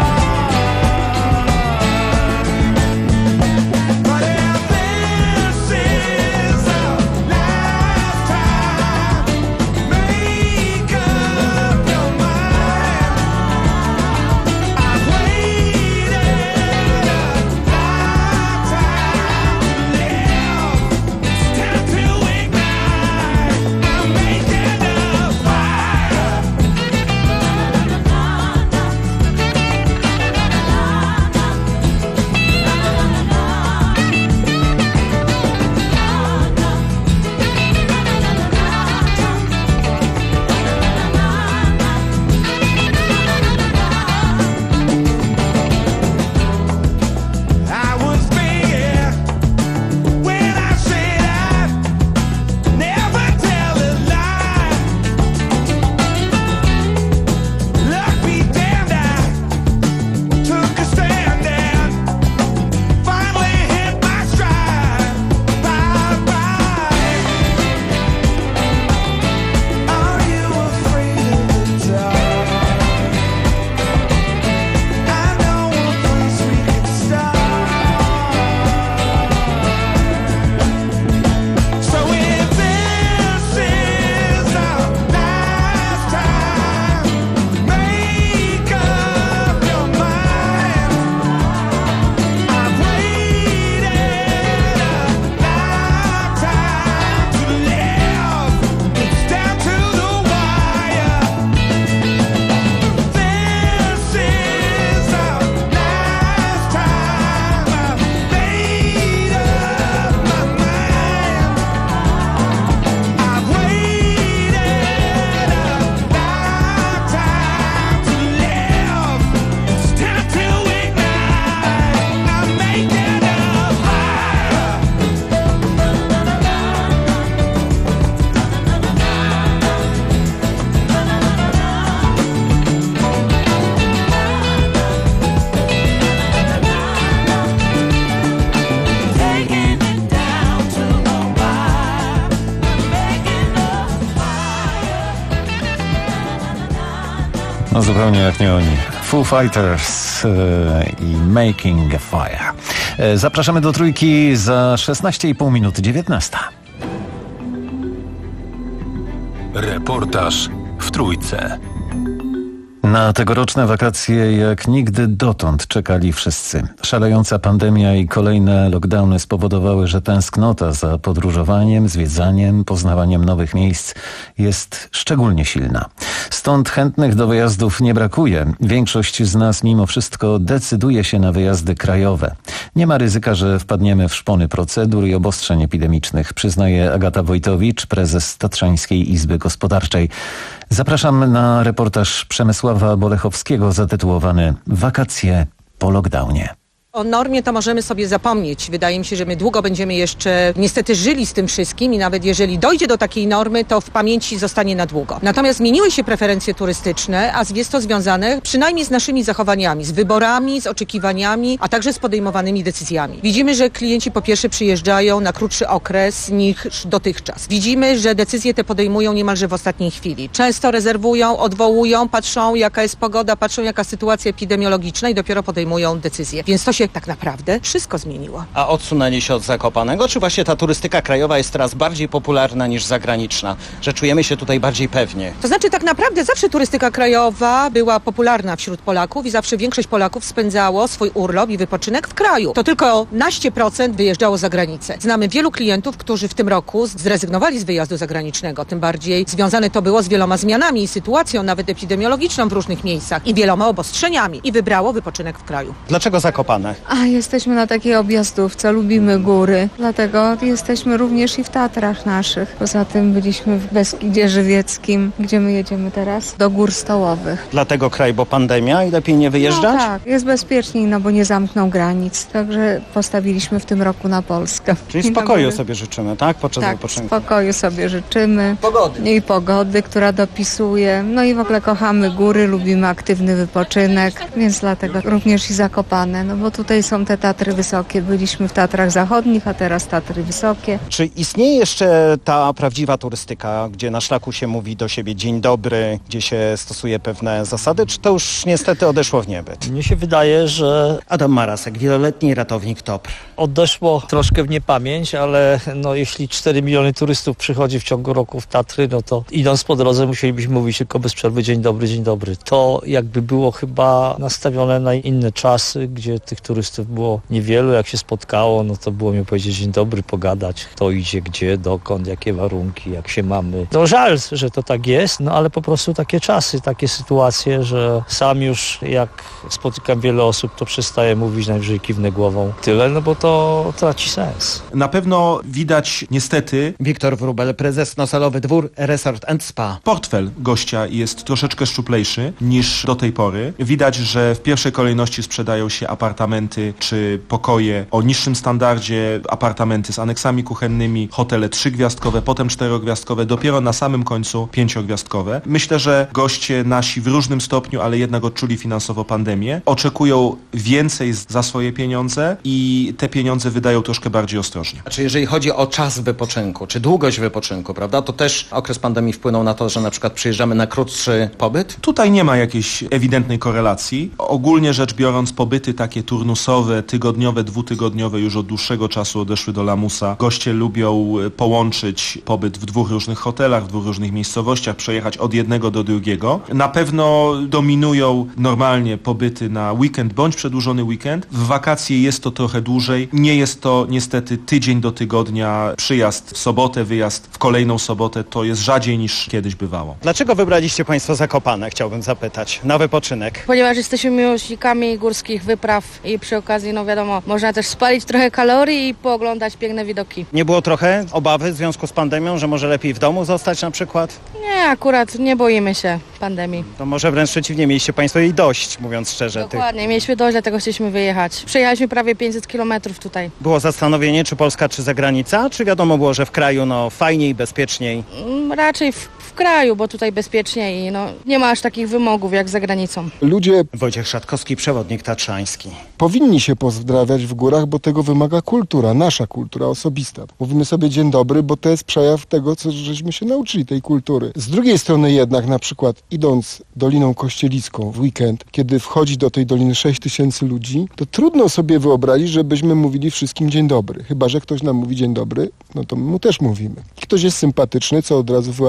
But if this is our last time, make up your mind. I've waited a lifetime to live. It's time to ignite. I'm making a fire. I was big when I said I'd never tell a lie. Luck be damned, I took a stand and finally hit my stride. Bye bye. Are you afraid of the dark? I know a place we can start. So if this is our last time, make up your mind. I've waited a lifetime to live. It's down to the wire. This is our last time. I've made up my mind. I've waited a lifetime to live. It's time to ignite. I'm making a fire. Taking it down to the wire. I'm making a No zupełnie jak nie oni. Foo Fighters e, i Making a Fire. E, zapraszamy do Trójki za szesnaście i pół minuty, dziewiętnasta. Reportaż w Trójce. Na tegoroczne wakacje jak nigdy dotąd czekali wszyscy. Szalejąca pandemia i kolejne lockdowny spowodowały, że tęsknota za podróżowaniem, zwiedzaniem, poznawaniem nowych miejsc jest szczególnie silna. Stąd chętnych do wyjazdów nie brakuje. Większość z nas mimo wszystko decyduje się na wyjazdy krajowe. Nie ma ryzyka, że wpadniemy w szpony procedur i obostrzeń epidemicznych, przyznaje Agata Wojtowicz, prezes Tatrzańskiej Izby Gospodarczej. Zapraszam na reportaż Przemysława Bolechowskiego zatytułowany Wakacje po lockdownie. O normie to możemy sobie zapomnieć. Wydaje mi się, że my długo będziemy jeszcze niestety żyli z tym wszystkim i nawet jeżeli dojdzie do takiej normy, to w pamięci zostanie na długo. Natomiast zmieniły się preferencje turystyczne, a jest to związane przynajmniej z naszymi zachowaniami, z wyborami, z oczekiwaniami, a także z podejmowanymi decyzjami. Widzimy, że klienci po pierwsze przyjeżdżają na krótszy okres niż dotychczas. Widzimy, że decyzje te podejmują niemalże w ostatniej chwili. Często rezerwują, odwołują, patrzą jaka jest pogoda, patrzą jaka sytuacja epidemiologiczna i dopiero podejmują decyzje. Więc to się tak naprawdę wszystko zmieniło. A odsunęli się od Zakopanego? Czy właśnie ta turystyka krajowa jest teraz bardziej popularna niż zagraniczna? Że czujemy się tutaj bardziej pewnie? To znaczy tak naprawdę zawsze turystyka krajowa była popularna wśród Polaków i zawsze większość Polaków spędzało swój urlop i wypoczynek w kraju. To tylko naście procent wyjeżdżało za granicę. Znamy wielu klientów, którzy w tym roku zrezygnowali z wyjazdu zagranicznego. Tym bardziej związane to było z wieloma zmianami i sytuacją nawet epidemiologiczną w różnych miejscach i wieloma obostrzeniami i wybrało wypoczynek w kraju. Dlaczego Zakopane? A jesteśmy na takiej objazdówce, lubimy góry, dlatego jesteśmy również i w Tatrach naszych. Poza tym byliśmy w Beskidzie Żywieckim, gdzie my jedziemy teraz, do gór stołowych. Dlatego kraj, bo pandemia i lepiej nie wyjeżdżać? No tak, jest bezpieczniej, no bo nie zamkną granic, także postawiliśmy w tym roku na Polskę. Czyli spokoju sobie życzymy, tak? Podczas tak, wypoczynku. spokoju sobie życzymy. Pogody. I pogody, która dopisuje. No i w ogóle kochamy góry, lubimy aktywny wypoczynek, więc dlatego również i Zakopane, no bo tutaj są te Tatry Wysokie. Byliśmy w Tatrach Zachodnich, a teraz Tatry Wysokie. Czy istnieje jeszcze ta prawdziwa turystyka, gdzie na szlaku się mówi do siebie dzień dobry, gdzie się stosuje pewne zasady, czy to już niestety odeszło w niebyt? Mnie się wydaje, że... Adam Marasek, wieloletni ratownik T O P R. Odeszło troszkę w niepamięć, ale no, jeśli cztery miliony turystów przychodzi w ciągu roku w Tatry, no to idąc po drodze musielibyśmy mówić tylko bez przerwy dzień dobry, dzień dobry. To jakby było chyba nastawione na inne czasy, gdzie tych turystów było niewielu. Jak się spotkało, no to było mi powiedzieć dzień dobry, pogadać, kto idzie, gdzie, dokąd, jakie warunki, jak się mamy. No żal, że to tak jest, no ale po prostu takie czasy, takie sytuacje, że sam już jak spotykam wiele osób, to przestaję mówić, najwyżej kiwnę głową. Tyle, no bo to traci sens. Na pewno widać niestety... Wiktor Wróbel, prezes Nocalowy Dwór Resort and Spa. Portfel gościa jest troszeczkę szczuplejszy niż do tej pory. Widać, że w pierwszej kolejności sprzedają się apartamenty czy pokoje o niższym standardzie, apartamenty z aneksami kuchennymi, hotele trzygwiazdkowe, potem czterogwiazdkowe, dopiero na samym końcu pięciogwiazdkowe. Myślę, że goście nasi w różnym stopniu, ale jednak odczuli finansowo pandemię, oczekują więcej za swoje pieniądze i te pieniądze wydają troszkę bardziej ostrożnie. Czy jeżeli chodzi o czas wypoczynku, czy długość wypoczynku, prawda, to też okres pandemii wpłynął na to, że na przykład przyjeżdżamy na krótszy pobyt? Tutaj nie ma jakiejś ewidentnej korelacji. Ogólnie rzecz biorąc, pobyty takie turnusowe, tygodniowe, dwutygodniowe już od dłuższego czasu odeszły do lamusa. Goście lubią połączyć pobyt w dwóch różnych hotelach, w dwóch różnych miejscowościach, przejechać od jednego do drugiego. Na pewno dominują normalnie pobyty na weekend bądź przedłużony weekend. W wakacje jest to trochę dłużej. Nie jest to niestety tydzień do tygodnia, przyjazd w sobotę, wyjazd w kolejną sobotę. To jest rzadziej niż kiedyś bywało. Dlaczego wybraliście Państwo Zakopane, chciałbym zapytać, na wypoczynek? Ponieważ jesteśmy miłośnikami górskich wypraw i przy okazji, no wiadomo, można też spalić trochę kalorii i pooglądać piękne widoki. Nie było trochę obawy w związku z pandemią, że może lepiej w domu zostać na przykład? Nie, akurat nie boimy się pandemii. To może wręcz przeciwnie, mieliście Państwo jej dość, mówiąc szczerze. Dokładnie, tych... mieliśmy dość, dlatego chcieliśmy wyjechać. Przejechaliśmy prawie pięćset kilometrów tutaj. Było zastanowienie, czy Polska, czy zagranica? Czy wiadomo było, że w kraju no fajniej, bezpieczniej? Mm, raczej w, w kraju, bo tutaj bezpieczniej i no, nie ma aż takich wymogów jak za granicą. Ludzie... Wojciech Szatkowski, przewodnik tatrzański. Powinni się pozdrawiać w górach, bo tego wymaga kultura, nasza kultura osobista. Mówimy sobie dzień dobry, bo to jest przejaw tego, co żeśmy się nauczyli, tej kultury. Z drugiej strony jednak, na przykład idąc Doliną Kościelicką w weekend, kiedy wchodzi do tej doliny sześć tysięcy ludzi, to trudno sobie wyobrazić, żebyśmy mówili wszystkim dzień dobry. Chyba że ktoś nam mówi dzień dobry, no to my mu też mówimy. Ktoś jest sympatyczny, co od razu wyłapujemy,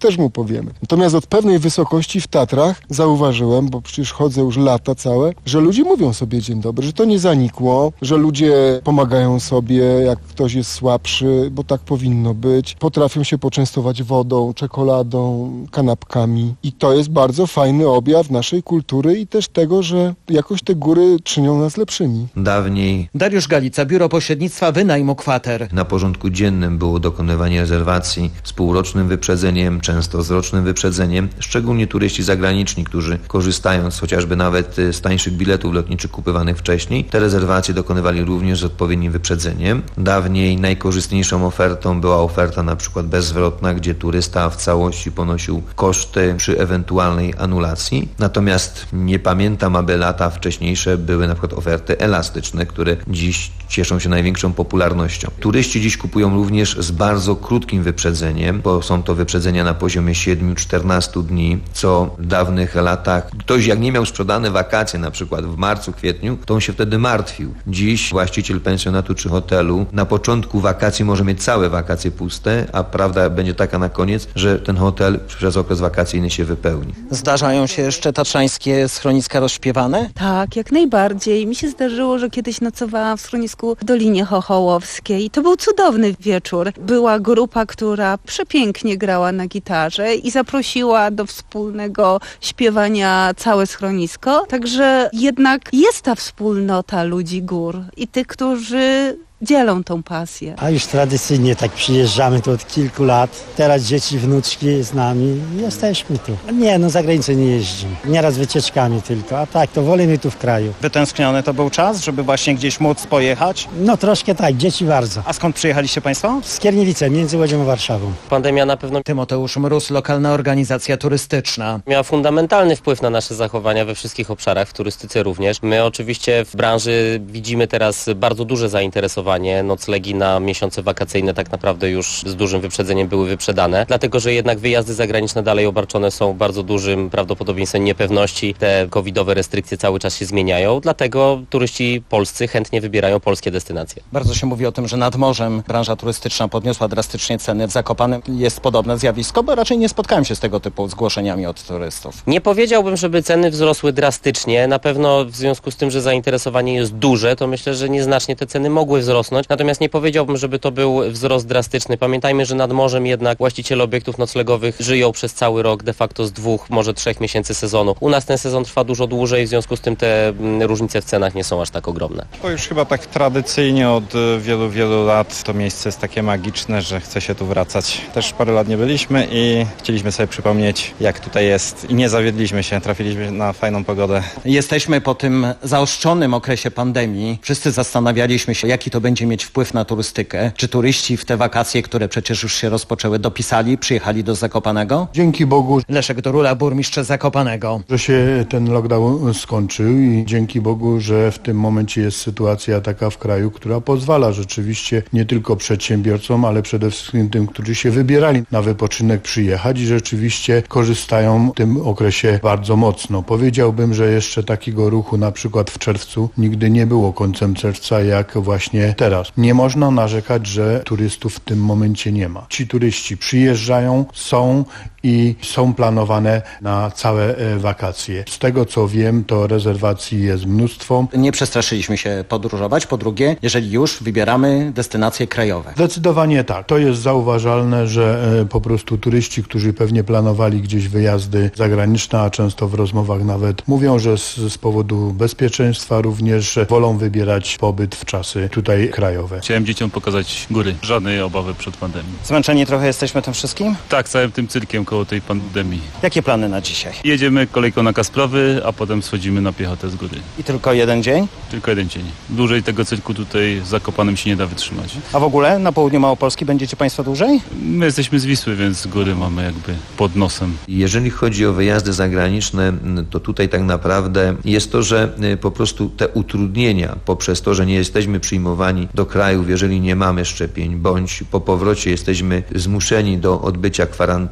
też mu powiemy. Natomiast od pewnej wysokości w Tatrach zauważyłem, bo przecież chodzę już lata całe, że ludzie mówią sobie dzień dobry, że to nie zanikło, że ludzie pomagają sobie, jak ktoś jest słabszy, bo tak powinno być. Potrafią się poczęstować wodą, czekoladą, kanapkami. I to jest bardzo fajny objaw naszej kultury i też tego, że jakoś te góry czynią nas lepszymi. Dawniej Dariusz Galica, Biuro Pośrednictwa Wynajmu Kwater. na porządku dziennym było dokonywanie rezerwacji z półrocznym wyprzedzeniem, często z rocznym wyprzedzeniem, szczególnie turyści zagraniczni, którzy korzystając chociażby nawet z tańszych biletów lotniczych kupywanych wcześniej, te rezerwacje dokonywali również z odpowiednim wyprzedzeniem. Dawniej najkorzystniejszą ofertą była oferta na przykład bezzwrotna, gdzie turysta w całości ponosił koszty przy ewentualnej anulacji. Natomiast nie pamiętam, aby lata wcześniejsze były na przykład oferty elastyczne, które dziś cieszą się największą popularnością. Turyści dziś kupują również z bardzo krótkim wyprzedzeniem, bo są to wyprzedzenia na poziomie siedem do czternastu dni, co w dawnych latach ktoś jak nie miał sprzedane wakacje na przykład w marcu, kwietniu, to on się wtedy martwił. Dziś właściciel pensjonatu czy hotelu na początku wakacji może mieć całe wakacje puste, a prawda będzie taka na koniec, że ten hotel przez okres wakacyjny się wypełni. Zdarzają się jeszcze tatrzańskie schroniska rozśpiewane? Tak, jak najbardziej. Mi się zdarzyło, że kiedyś nocowałam w schronisku w Dolinie Chochołowskiej. To był cudowny wieczór. Była grupa, która przepięknie grała na gitarze i zaprosiła do wspólnego śpiewania całe schronisko. Także jednak jest ta wspólnota ludzi gór i tych, którzy dzielą tą pasję. A już tradycyjnie tak przyjeżdżamy tu od kilku lat. Teraz dzieci, wnuczki z nami. Jesteśmy tu. Nie, no za granicę nie jeździmy. Nieraz wycieczkami tylko, a tak, to wolimy tu w kraju. Wytęskniony to był czas, żeby właśnie gdzieś móc pojechać? No troszkę tak, dzieci bardzo. A skąd przyjechaliście Państwo? Z Skierniewice, między Łodzią a Warszawą. Pandemia na pewno Tymoteusz Mróz, lokalna organizacja turystyczna. miała fundamentalny wpływ na nasze zachowania we wszystkich obszarach, w turystyce również. My oczywiście w branży widzimy teraz bardzo duże zainteresowanie. Noclegi na miesiące wakacyjne tak naprawdę już z dużym wyprzedzeniem były wyprzedane, dlatego że jednak wyjazdy zagraniczne dalej obarczone są bardzo dużym prawdopodobieństwem niepewności. Te covidowe restrykcje cały czas się zmieniają, dlatego turyści polscy chętnie wybierają polskie destynacje. Bardzo się mówi o tym, że nad morzem branża turystyczna podniosła drastycznie ceny. W Zakopanem jest podobne zjawisko, bo raczej nie spotkałem się z tego typu zgłoszeniami od turystów. Nie powiedziałbym, żeby ceny wzrosły drastycznie. Na pewno w związku z tym, że zainteresowanie jest duże, to myślę, że nieznacznie te ceny mogły wzrosnąć. Natomiast nie powiedziałbym, żeby to był wzrost drastyczny. Pamiętajmy, że nad morzem jednak właściciele obiektów noclegowych żyją przez cały rok, de facto z dwóch, może trzech miesięcy sezonu. U nas ten sezon trwa dużo dłużej, w związku z tym te różnice w cenach nie są aż tak ogromne. To już chyba tak tradycyjnie od wielu, wielu lat to miejsce jest takie magiczne, że chce się tu wracać. Też parę lat nie byliśmy i chcieliśmy sobie przypomnieć, jak tutaj jest i nie zawiedliśmy się, trafiliśmy na fajną pogodę. Jesteśmy po tym zaostrzonym okresie pandemii. Wszyscy zastanawialiśmy się, jaki to będzie mieć wpływ na turystykę. Czy turyści w te wakacje, które przecież już się rozpoczęły, dopisali, przyjechali do Zakopanego? Dzięki Bogu, Leszek Dorula, burmistrz Zakopanego. że się ten lockdown skończył i dzięki Bogu, że w tym momencie jest sytuacja taka w kraju, która pozwala rzeczywiście nie tylko przedsiębiorcom, ale przede wszystkim tym, którzy się wybierali na wypoczynek, przyjechać i rzeczywiście korzystają w tym okresie bardzo mocno. Powiedziałbym, że jeszcze takiego ruchu na przykład w czerwcu nigdy nie było końcem czerwca jak właśnie teraz. Nie można narzekać, że turystów w tym momencie nie ma. Ci turyści przyjeżdżają, są i są planowane na całe e, wakacje. Z tego co wiem, to rezerwacji jest mnóstwo. Nie przestraszyliśmy się podróżować. Po drugie, jeżeli już wybieramy destynacje krajowe. Zdecydowanie tak. To jest zauważalne, że e, po prostu turyści, którzy pewnie planowali gdzieś wyjazdy zagraniczne, a często w rozmowach nawet mówią, że z, z powodu bezpieczeństwa również wolą wybierać pobyt w czasy tutaj krajowe. Chciałem dzieciom pokazać góry. Żadnej obawy przed pandemią. Zmęczeni trochę jesteśmy tym wszystkim? Tak, całym tym cyrkiem koło tej pandemii. Jakie plany na dzisiaj? Jedziemy kolejką na Kasprowy, a potem schodzimy na piechotę z góry. I tylko jeden dzień? Tylko jeden dzień. Dłużej tego cyrku tutaj z Zakopanem się nie da wytrzymać. A w ogóle na południu Małopolski będziecie Państwo dłużej? My jesteśmy z Wisły, więc góry mamy jakby pod nosem. Jeżeli chodzi o wyjazdy zagraniczne, to tutaj tak naprawdę jest to, że po prostu te utrudnienia poprzez to, że nie jesteśmy przyjmowani do krajów, jeżeli nie mamy szczepień, bądź po powrocie jesteśmy zmuszeni do odbycia kwarantanny,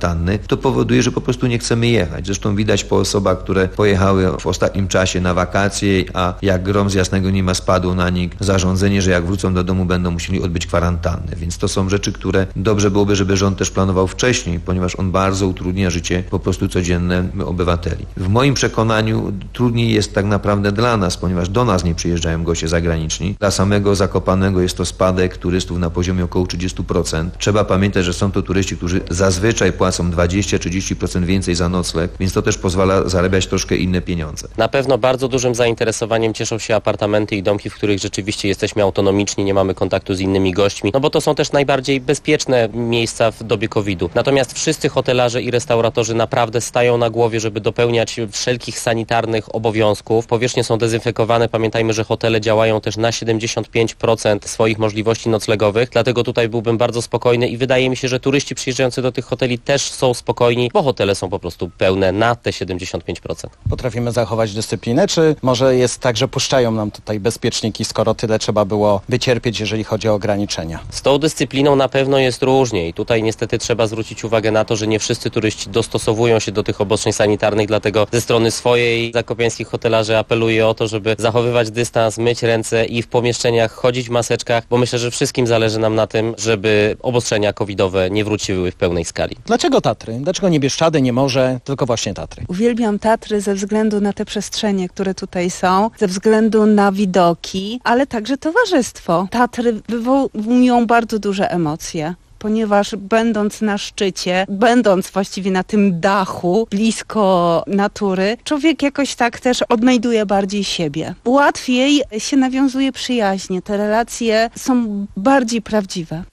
to powoduje, że po prostu nie chcemy jechać. Zresztą widać po osobach, które pojechały w ostatnim czasie na wakacje, a jak grom z jasnego nieba spadło na nich zarządzenie, że jak wrócą do domu, będą musieli odbyć kwarantannę. Więc to są rzeczy, które dobrze byłoby, żeby rząd też planował wcześniej, ponieważ on bardzo utrudnia życie po prostu codzienne obywateli. W moim przekonaniu trudniej jest tak naprawdę dla nas, ponieważ do nas nie przyjeżdżają goście zagraniczni. Dla samego Zakopanego jest to spadek turystów na poziomie około trzydzieści procent. Trzeba pamiętać, że są to turyści, którzy zazwyczaj płacą dwadzieścia do trzydziestu procent więcej za nocleg, więc to też pozwala zarabiać troszkę inne pieniądze. Na pewno bardzo dużym zainteresowaniem cieszą się apartamenty i domki, w których rzeczywiście jesteśmy autonomiczni, nie mamy kontaktu z innymi gośćmi, no bo to są też najbardziej bezpieczne miejsca w dobie kowida. Natomiast wszyscy hotelarze i restauratorzy naprawdę stają na głowie, żeby dopełniać wszelkich sanitarnych obowiązków. Powierzchnie są dezynfekowane. Pamiętajmy, że hotele działają też na siedemdziesiąt pięć procent swoich możliwości noclegowych, dlatego tutaj byłbym bardzo spokojny i wydaje mi się, że turyści przyjeżdżający do tych hoteli też są spokojni, bo hotele są po prostu pełne na te siedemdziesiąt pięć procent. Potrafimy zachować dyscyplinę, czy może jest tak, że puszczają nam tutaj bezpieczniki, skoro tyle trzeba było wycierpieć, jeżeli chodzi o ograniczenia? Z tą dyscypliną na pewno jest różnie i tutaj niestety trzeba zwrócić uwagę na to, że nie wszyscy turyści dostosowują się do tych obostrzeń sanitarnych, dlatego ze strony swojej zakopiańskich hotelarzy apeluję o to, żeby zachowywać dystans, myć ręce i w pomieszczeniach chodzić w maseczkach, bo myślę, że wszystkim zależy nam na tym, żeby obostrzenia covidowe nie wróciły w pełnej skali. Dlaczego Tatry? Dlaczego nie Bieszczady, nie morze, tylko właśnie Tatry? Uwielbiam Tatry ze względu na te przestrzenie, które tutaj są, ze względu na widoki, ale także towarzystwo. Tatry wywołują bardzo duże emocje, ponieważ będąc na szczycie, będąc właściwie na tym dachu, blisko natury, człowiek jakoś tak też odnajduje bardziej siebie. Łatwiej się nawiązuje przyjaźnie, te relacje są bardziej prawdziwe.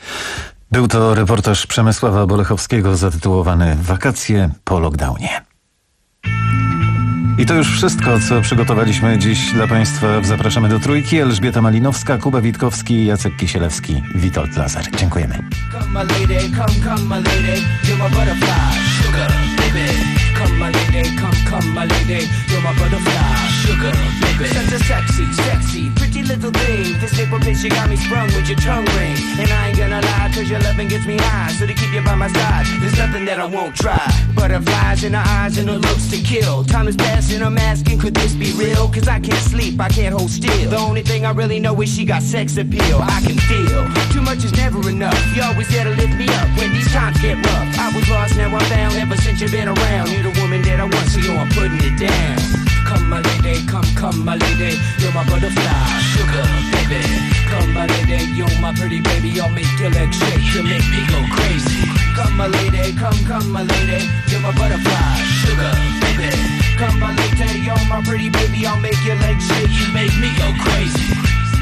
Był to reportaż Przemysława Bolechowskiego zatytułowany Wakacje po lockdownie. I to już wszystko, co przygotowaliśmy dziś dla Państwa. Zapraszamy do Trójki. Elżbieta Malinowska, Kuba Witkowski, Jacek Kisielewski, Witold Lazar. Dziękujemy. Come my lady, come, come my lady, you're my butterfly, sugar, baby. Such a sexy, sexy, pretty little thing. This paper bitch, you got me sprung with your tongue ring. And I ain't gonna lie, cause your loving gets me high. So to keep you by my side, there's nothing that I won't try. Butterflies in her eyes and her looks to kill. Time is passing, I'm asking, could this be real? Cause I can't sleep, I can't hold still. The only thing I really know is she got sex appeal. I can feel, too much is never enough. You always there to lift me up when these times get rough. I was lost, now I'm found, ever since you've been around. You're the woman that I want, so yo, I'm putting it down. Come my lady, come, come my lady, you're my butterfly, sugar, baby. Come my lady, you're my pretty baby, I'll make your legs shake, you make me go crazy. Come my lady, come, come my lady, you're my butterfly, sugar, baby. Come my lady, you're my pretty baby, I'll make your legs shake, you make me go crazy.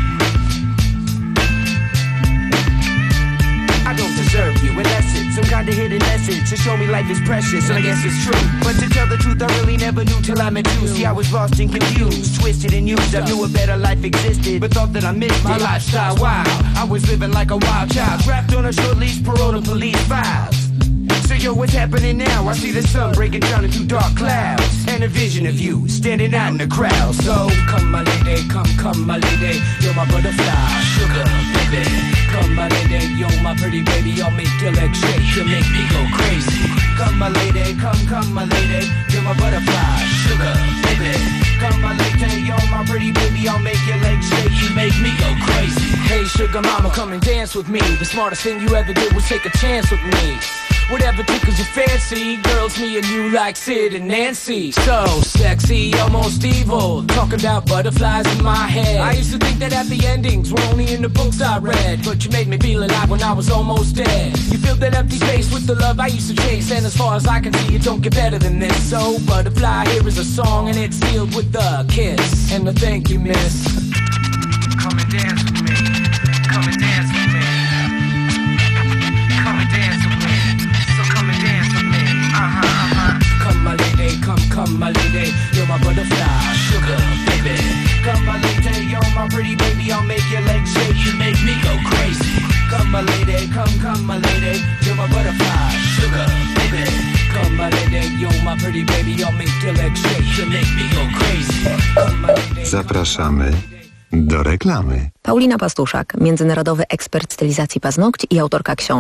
I don't deserve you, unless it's some kind of hidden message to show me life is precious, and I guess it's true. But to tell the truth, I really never knew till I met you. See, I was lost and confused, twisted and used. I knew a better life existed, but thought that I missed my lifestyle wild. I was living like a wild child, trapped on a short leash, parole to police files. So yo, what's happening now? I see the sun breaking down into dark clouds, and a vision of you standing out in the crowd. So come my lady, come, come my lady, you're my butterfly, sugar, baby. Come my lady, you're my pretty baby, I'll make your legs shake, you make me go crazy. Come my lady, come, come my lady, you're my butterfly, sugar, baby. Come my lady, you're my pretty baby, I'll make your legs shake, you make me go crazy. Hey sugar mama, come and dance with me. The smartest thing you ever did was take a chance with me. Whatever tickles your fancy, girls, me and you like Sid and Nancy. So sexy, almost evil, talking about butterflies in my head. I used to think that happy endings were only in the books I read, but you made me feel alive when I was almost dead. You filled that empty space with the love I used to chase, and as far as I can see, it don't get better than this. So butterfly, here is a song, and it's sealed with a kiss and a thank you, miss. Come and dance with me, come and dance with me, come and dance with me. Uh-huh, uh-huh. Come my lady, come, come my lady, you're my butterfly, sugar, baby. Come my lady, you're my pretty baby, I'll make your legs shake, you make me go crazy. Come my lady, come, come my lady, you're my butterfly, sugar, baby. Come my lady, you're my pretty baby, I'll make your legs shake, you make me go crazy. Come my lady. Zapraszamy do reklamy. Paulina Pastuszak, międzynarodowy ekspert stylizacji paznokci i autorka książek.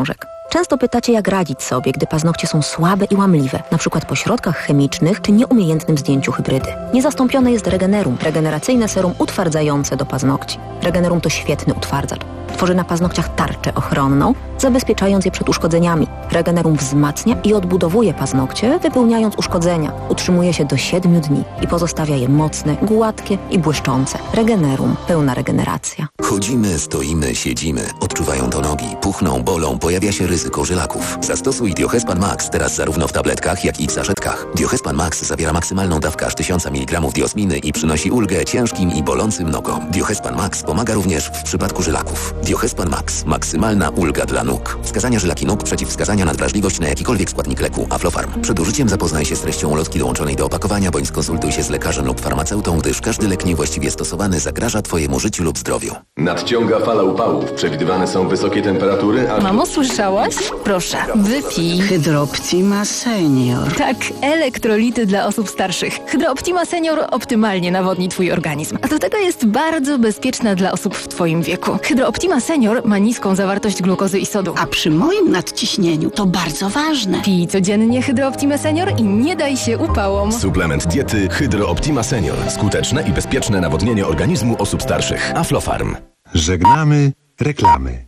Często pytacie, jak radzić sobie, gdy paznokcie są słabe i łamliwe, na przykład po środkach chemicznych czy nieumiejętnym zdjęciu hybrydy. Niezastąpione jest Regenerum, regeneracyjne serum utwardzające do paznokci. Regenerum to świetny utwardzacz. Tworzy na paznokciach tarczę ochronną, zabezpieczając je przed uszkodzeniami. Regenerum wzmacnia i odbudowuje paznokcie, wypełniając uszkodzenia. Utrzymuje się do siedmiu dni i pozostawia je mocne, gładkie i błyszczące. Regenerum. Pełna regeneracja. Chodzimy, stoimy, siedzimy. Odczuwają to nogi, puchną, bolą, pojawia się ryzyko żylaków. Zastosuj Diohespan Max teraz zarówno w tabletkach, jak i w saszetkach. Diohespan Max zawiera maksymalną dawkę aż tysiąc miligramów diosminy i przynosi ulgę ciężkim i bolącym nogom. Diohespan Max pomaga również w przypadku żylaków. Diohespan Max. Maksymalna ulga dla nóg. Wskazania żylaki nóg, przeciwwskazania na wrażliwość na jakikolwiek składnik leku. Aflofarm. Przed użyciem zapoznaj się z treścią ulotki dołączonej do opakowania, bądź skonsultuj się z lekarzem lub farmaceutą, gdyż każdy lek niewłaściwie stosowany zagraża Twojemu życiu lub zdrowiu. Nadciąga fala upałów. Przewidywane są wysokie temperatury, a... Mamo, słyszałaś? Proszę, wypij. Hydrooptima Senior. Tak, elektrolity dla osób starszych. Hydrooptima Senior optymalnie nawodni Twój organizm. A do tego jest bardzo bezpieczna dla osób w Twoim wieku. Hydrooptima Senior ma niską zawartość glukozy i sodu. A przy moim nadciśnieniu to bardzo ważne. Pij codziennie Hydrooptima Senior i nie daj się upałom. Suplement diety Hydrooptima Senior. Skuteczne i bezpieczne nawodnienie organizmu osób starszych. Aflofarm. Żegnamy reklamy.